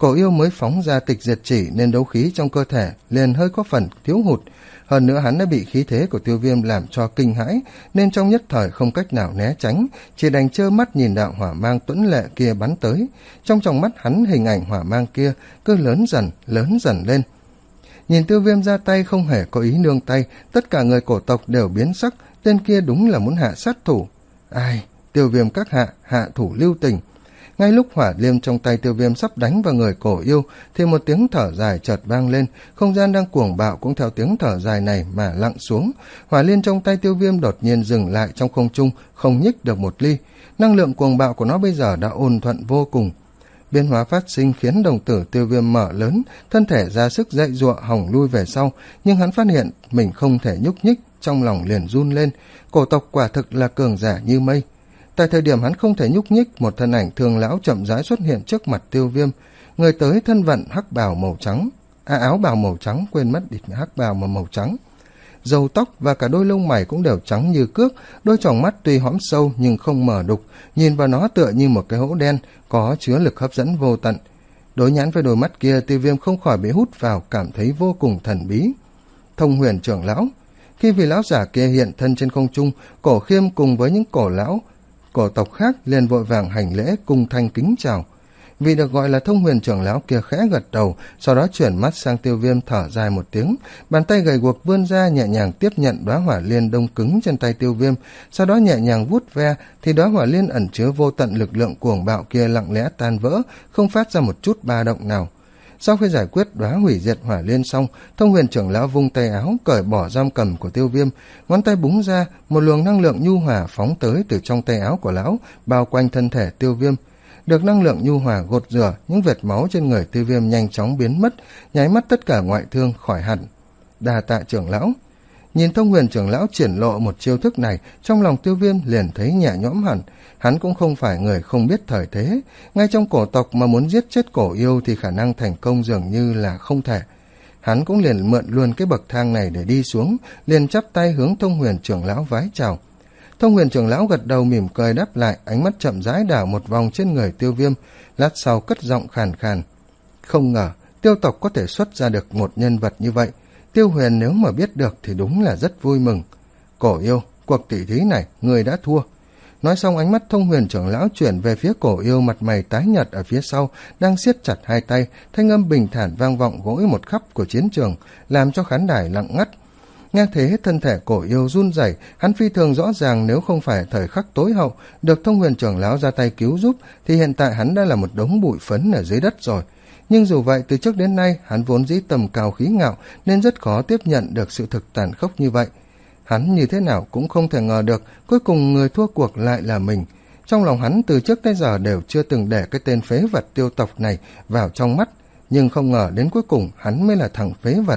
Cổ yêu mới phóng ra tịch diệt chỉ nên đấu khí trong cơ thể liền hơi có phần thiếu hụt. Hơn nữa hắn đã bị khí thế của Tiêu Viêm làm cho kinh hãi, nên trong nhất thời không cách nào né tránh, chỉ đành trơ mắt nhìn đạo hỏa mang tuẫn lệ kia bắn tới. Trong tròng mắt hắn, hình ảnh hỏa mang kia cứ lớn dần, lớn dần lên. Nhìn Tiêu Viêm ra tay không hề có ý nương tay, tất cả người cổ tộc đều biến sắc, tên kia đúng là muốn hạ sát thủ. Ai, Tiêu Viêm các hạ, hạ thủ lưu tình. Ngay lúc hỏa liêm trong tay Tiêu Viêm sắp đánh vào người cổ yêu, thì một tiếng thở dài chợt vang lên, không gian đang cuồng bạo cũng theo tiếng thở dài này mà lặng xuống. Hỏa liên trong tay Tiêu Viêm đột nhiên dừng lại trong không trung, không nhích được một ly. Năng lượng cuồng bạo của nó bây giờ đã ôn thuận vô cùng. Biến hóa phát sinh khiến đồng tử Tiêu Viêm mở lớn, thân thể ra sức dậy giụa hòng lui về sau, nhưng hắn phát hiện mình không thể nhúc nhích, trong lòng liền run lên. Cổ tộc quả thực là cường giả như mây. Tại thời điểm hắn không thể nhúc nhích, một thân ảnh thường lão chậm rãi xuất hiện trước mặt Tiêu Viêm. Người tới thân vận hắc bào màu trắng, à, áo bào màu trắng, quên mất địt hắc bào mà màu trắng. Râu tóc và cả đôi lông mày cũng đều trắng như cước, đôi tròng mắt tuy hõm sâu nhưng không mở đục, nhìn vào nó tựa như một cái hố đen, có chứa lực hấp dẫn vô tận. Đối nhãn với đôi mắt kia, Tiêu Viêm không khỏi bị hút vào, cảm thấy vô cùng thần bí. Thông Huyền trưởng lão. Khi vị lão giả kia hiện thân trên không trung, Cổ Khiêm cùng với những cổ lão cổ tộc khác liền vội vàng hành lễ cung thanh kính chào. Vì được gọi là Thông Huyền trưởng lão kia khẽ gật đầu, sau đó chuyển mắt sang Tiêu Viêm thở dài một tiếng, bàn tay gầy guộc vươn ra nhẹ nhàng tiếp nhận đóa hỏa liên đông cứng trên tay Tiêu Viêm, sau đó nhẹ nhàng vuốt ve thì đóa hỏa liên ẩn chứa vô tận lực lượng cuồng bạo kia lặng lẽ tan vỡ, không phát ra một chút ba động nào. Sau khi giải quyết đóa hủy diệt hỏa liên xong, Thông Huyền trưởng lão vung tay áo cởi bỏ giam cầm của Tiêu Viêm, ngón tay búng ra, một luồng năng lượng nhu hòa phóng tới từ trong tay áo của lão, bao quanh thân thể Tiêu Viêm. Được năng lượng nhu hòa gột rửa, những vệt máu trên người Tiêu Viêm nhanh chóng biến mất, nháy mắt tất cả ngoại thương khỏi hẳn. Đa tạ trưởng lão. Nhìn Thông Huyền trưởng lão triển lộ một chiêu thức này, trong lòng Tiêu Viêm liền thấy nhẹ nhõm hẳn. Hắn cũng không phải người không biết thời thế, ngay trong cổ tộc mà muốn giết chết cổ yêu thì khả năng thành công dường như là không thể. Hắn cũng liền mượn luôn cái bậc thang này để đi xuống, liền chắp tay hướng Thông Huyền trưởng lão vái chào. Thông Huyền trưởng lão gật đầu mỉm cười đáp lại, ánh mắt chậm rãi đảo một vòng trên người Tiêu Viêm, lát sau cất giọng khàn khàn. Không ngờ Tiêu tộc có thể xuất ra được một nhân vật như vậy. Tiêu Huyền nếu mà biết được thì đúng là rất vui mừng. Cổ yêu, cuộc tỷ thí này người đã thua. Nói xong, ánh mắt Thông Huyền trưởng lão chuyển về phía cổ yêu mặt mày tái nhợt ở phía sau, đang siết chặt hai tay, thanh âm bình thản vang vọng gỗi một khắp của chiến trường, làm cho khán đài lặng ngắt. Nghe thế, thân thể cổ yêu run rẩy, hắn phi thường rõ ràng nếu không phải thời khắc tối hậu được Thông Huyền trưởng lão ra tay cứu giúp thì hiện tại hắn đã là một đống bụi phấn ở dưới đất rồi. Nhưng dù vậy, từ trước đến nay hắn vốn dĩ tầm cao khí ngạo nên rất khó tiếp nhận được sự thực tàn khốc như vậy. Hắn như thế nào cũng không thể ngờ được cuối cùng người thua cuộc lại là mình. Trong lòng hắn từ trước tới giờ đều chưa từng để cái tên phế vật Tiêu tộc này vào trong mắt, nhưng không ngờ đến cuối cùng hắn mới là thằng phế vật.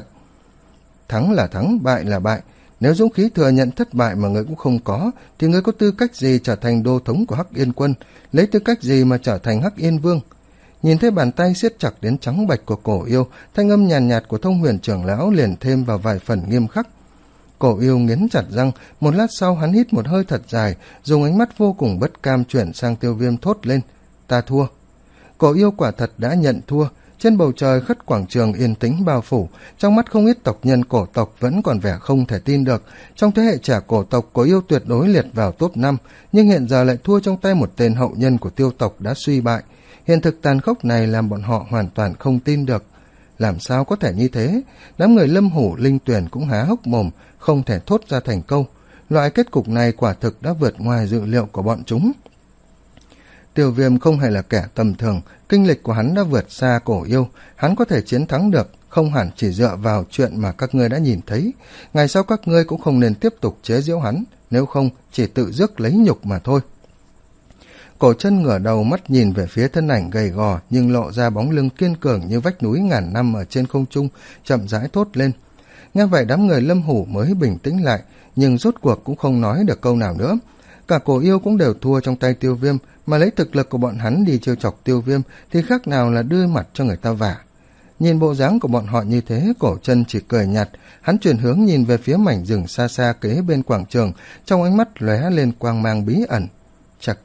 Thắng là thắng, bại là bại. Nếu dũng khí thừa nhận thất bại mà người cũng không có, thì người có tư cách gì trở thành đô thống của Hắc Yên quân, lấy tư cách gì mà trở thành Hắc Yên vương? Nhìn thấy bàn tay siết chặt đến trắng bạch của cổ yêu, thanh âm nhàn nhạt, nhạt của Thông Huyền trưởng lão liền thêm vào vài phần nghiêm khắc. Cổ yêu nghiến chặt răng, một lát sau hắn hít một hơi thật dài, dùng ánh mắt vô cùng bất cam chuyển sang Tiêu Viêm thốt lên. Ta thua. Cổ yêu quả thật đã nhận thua. Trên bầu trời khất quảng trường yên tĩnh bao phủ, trong mắt không ít tộc nhân cổ tộc vẫn còn vẻ không thể tin được. Trong thế hệ trẻ cổ tộc, cổ yêu tuyệt đối liệt vào top năm, nhưng hiện giờ lại thua trong tay một tên hậu nhân của Tiêu tộc đã suy bại. Hiện thực tàn khốc này làm bọn họ hoàn toàn không tin được. Làm sao có thể như thế? Đám người Lâm Hủ, Linh Tuyền cũng há hốc mồm, không thể thốt ra thành câu. Loại kết cục này quả thực đã vượt ngoài dự liệu của bọn chúng. Tiêu Viêm không hề là kẻ tầm thường, kinh lịch của hắn đã vượt xa cổ yêu, hắn có thể chiến thắng được, không hẳn chỉ dựa vào chuyện mà các ngươi đã nhìn thấy. Ngày sau các ngươi cũng không nên tiếp tục chế giễu hắn, nếu không chỉ tự rước lấy nhục mà thôi. Cổ Chân ngửa đầu mắt nhìn về phía thân ảnh gầy gò nhưng lộ ra bóng lưng kiên cường như vách núi ngàn năm ở trên không trung, chậm rãi thốt lên. Nghe vậy đám người Lâm Hủ mới bình tĩnh lại, nhưng rốt cuộc cũng không nói được câu nào nữa. Cả cổ yêu cũng đều thua trong tay Tiêu Viêm, mà lấy thực lực của bọn hắn đi trêu chọc Tiêu Viêm thì khác nào là đưa mặt cho người ta vả. Nhìn bộ dáng của bọn họ như thế, Cổ Chân chỉ cười nhạt, hắn chuyển hướng nhìn về phía mảnh rừng xa xa kế bên quảng trường, trong ánh mắt lóe lên quang mang bí ẩn. Chậc chậc,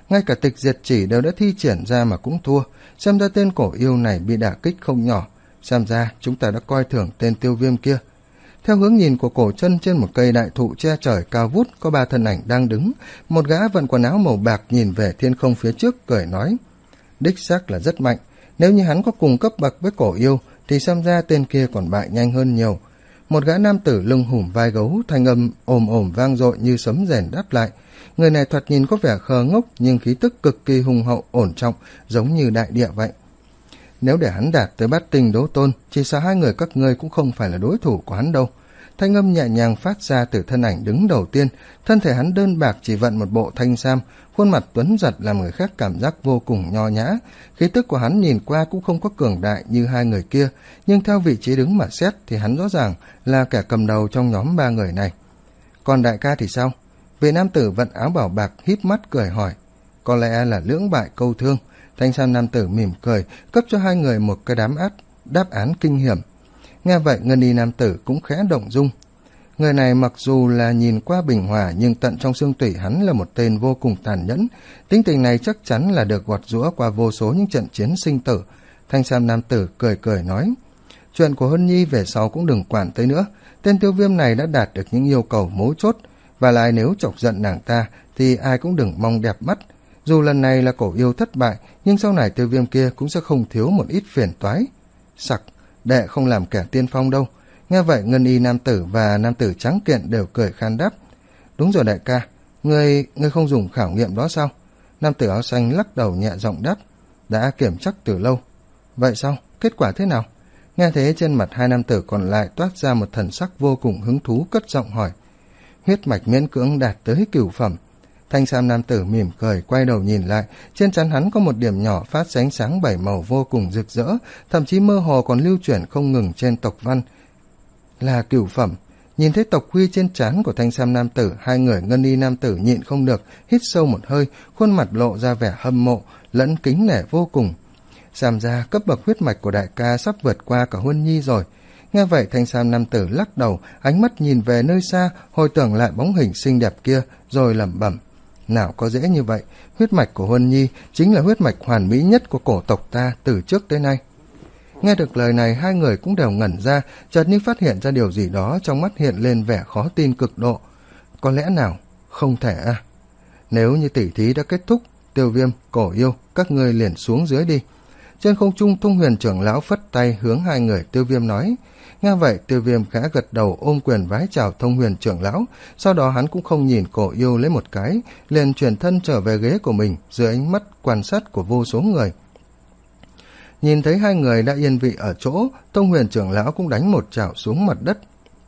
ngay cả tịch diệt chỉ đều đã thi triển ra mà cũng thua, xem ra tên cổ yêu này bị đả kích không nhỏ, xem ra chúng ta đã coi thường tên Tiêu Viêm kia. Theo hướng nhìn của Cổ Chân, trên một cây đại thụ che trời cao vút có ba thân ảnh đang đứng, một gã vận quần áo màu bạc nhìn về thiên không phía trước cười nói: đích xác là rất mạnh, nếu như hắn có cùng cấp bậc với cổ yêu thì xem ra tên kia còn bại nhanh hơn nhiều. Một gã nam tử lưng hùm vai gấu, thanh âm ồm ồm vang dội như sấm rền đáp lại. Người này thoạt nhìn có vẻ khờ ngốc nhưng khí tức cực kỳ hùng hậu ổn trọng, giống như đại địa vậy. Nếu để hắn đạt tới bát tinh đấu tôn, chỉ sợ hai người các ngươi cũng không phải là đối thủ của hắn đâu. Thanh âm nhẹ nhàng phát ra từ thân ảnh đứng đầu tiên, thân thể hắn đơn bạc chỉ vận một bộ thanh sam, khuôn mặt tuấn giật làm người khác cảm giác vô cùng nho nhã. Khí tức của hắn nhìn qua cũng không có cường đại như hai người kia, nhưng theo vị trí đứng mà xét thì hắn rõ ràng là kẻ cầm đầu trong nhóm ba người này. Còn đại ca thì sao? Vị nam tử vận áo bảo bạc híp mắt cười hỏi. Có lẽ là lưỡng bại câu thương. Thanh sam nam tử mỉm cười, cấp cho hai người một cái đám át đáp án kinh hiểm. Nghe vậy ngân y nam tử cũng khẽ động dung. Người này mặc dù là nhìn qua bình hòa nhưng tận trong xương tủy hắn là một tên vô cùng tàn nhẫn. Tính tình này chắc chắn là được gọt giũa qua vô số những trận chiến sinh tử. Thanh sam nam tử cười cười nói: chuyện của Huân Nhi về sau cũng đừng quản tới nữa. Tên Tiêu Viêm này đã đạt được những yêu cầu mấu chốt, và lại nếu chọc giận nàng ta thì ai cũng đừng mong đẹp mắt. Dù lần này là cổ yêu thất bại, nhưng sau này Tiêu Viêm kia cũng sẽ không thiếu một ít phiền toái. Sặc, đệ không làm kẻ tiên phong đâu. Nghe vậy ngân y nam tử và nam tử trắng kiện đều cười khan đáp. Đúng rồi đại ca, ngươi ngươi không dùng khảo nghiệm đó sao? Nam tử áo xanh lắc đầu nhẹ giọng đáp. Đã kiểm chắc từ lâu. Vậy sao? Kết quả thế nào? Nghe thế trên mặt hai nam tử còn lại toát ra một thần sắc vô cùng hứng thú, cất giọng hỏi. Huyết mạch miễn cưỡng đạt tới cửu phẩm. Thanh sam nam tử mỉm cười quay đầu nhìn lại, trên trán hắn có một điểm nhỏ phát ra ánh sáng bảy màu vô cùng rực rỡ, thậm chí mơ hồ còn lưu chuyển không ngừng trên tộc văn. Là cửu phẩm. Nhìn thấy tộc huy trên trán của thanh sam nam tử, hai người ngân y nam tử nhịn không được hít sâu một hơi, khuôn mặt lộ ra vẻ hâm mộ lẫn kính nể vô cùng. Xem ra cấp bậc huyết mạch của đại ca sắp vượt qua cả Huân Nhi rồi. Nghe vậy thanh sam nam tử lắc đầu, ánh mắt nhìn về nơi xa, hồi tưởng lại bóng hình xinh đẹp kia rồi lẩm bẩm. Nào có dễ như vậy, huyết mạch của Huân Nhi chính là huyết mạch hoàn mỹ nhất của cổ tộc ta từ trước tới nay. Nghe được lời này hai người cũng đều ngẩn ra, chợt như phát hiện ra điều gì đó, trong mắt hiện lên vẻ khó tin cực độ. Có lẽ nào? Không thể à? Nếu như tỉ thí đã kết thúc, Tiêu Viêm, cổ yêu, các ngươi liền xuống dưới đi. Trên không trung Thông Huyền trưởng lão phất tay hướng hai người Tiêu Viêm nói. Nghe vậy Tiêu Viêm khẽ gật đầu ôm quyền vái chào Thông Huyền trưởng lão, sau đó hắn cũng không nhìn cổ yêu lấy một cái, liền chuyển thân trở về ghế của mình dưới ánh mắt quan sát của vô số người. Nhìn thấy hai người đã yên vị ở chỗ, Thông Huyền trưởng lão cũng đánh một chảo xuống mặt đất.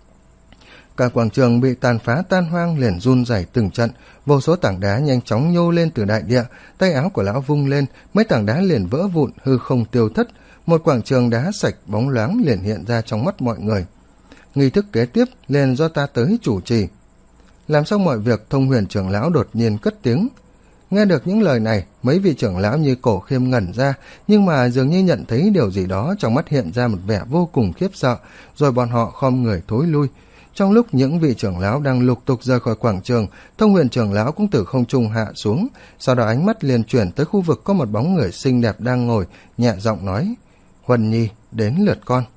Cả quảng trường bị tàn phá tan hoang liền run rẩy từng trận, vô số tảng đá nhanh chóng nhô lên từ đại địa, tay áo của lão vung lên, mấy tảng đá liền vỡ vụn, hư không tiêu thất, một quảng trường đá sạch bóng loáng liền hiện ra trong mắt mọi người. Nghi thức kế tiếp liền do ta tới chủ trì. Làm xong mọi việc, Thông Huyền trưởng lão đột nhiên cất tiếng. Nghe được những lời này, mấy vị trưởng lão như Cổ Khiêm ngẩn ra, nhưng mà dường như nhận thấy điều gì đó, trong mắt hiện ra một vẻ vô cùng khiếp sợ, rồi bọn họ khom người thối lui. Trong lúc những vị trưởng lão đang lục tục rời khỏi quảng trường, Thông Huyền trưởng lão cũng từ không trung hạ xuống, sau đó ánh mắt liền chuyển tới khu vực có một bóng người xinh đẹp đang ngồi, nhẹ giọng nói: Huân Nhi, đến lượt con.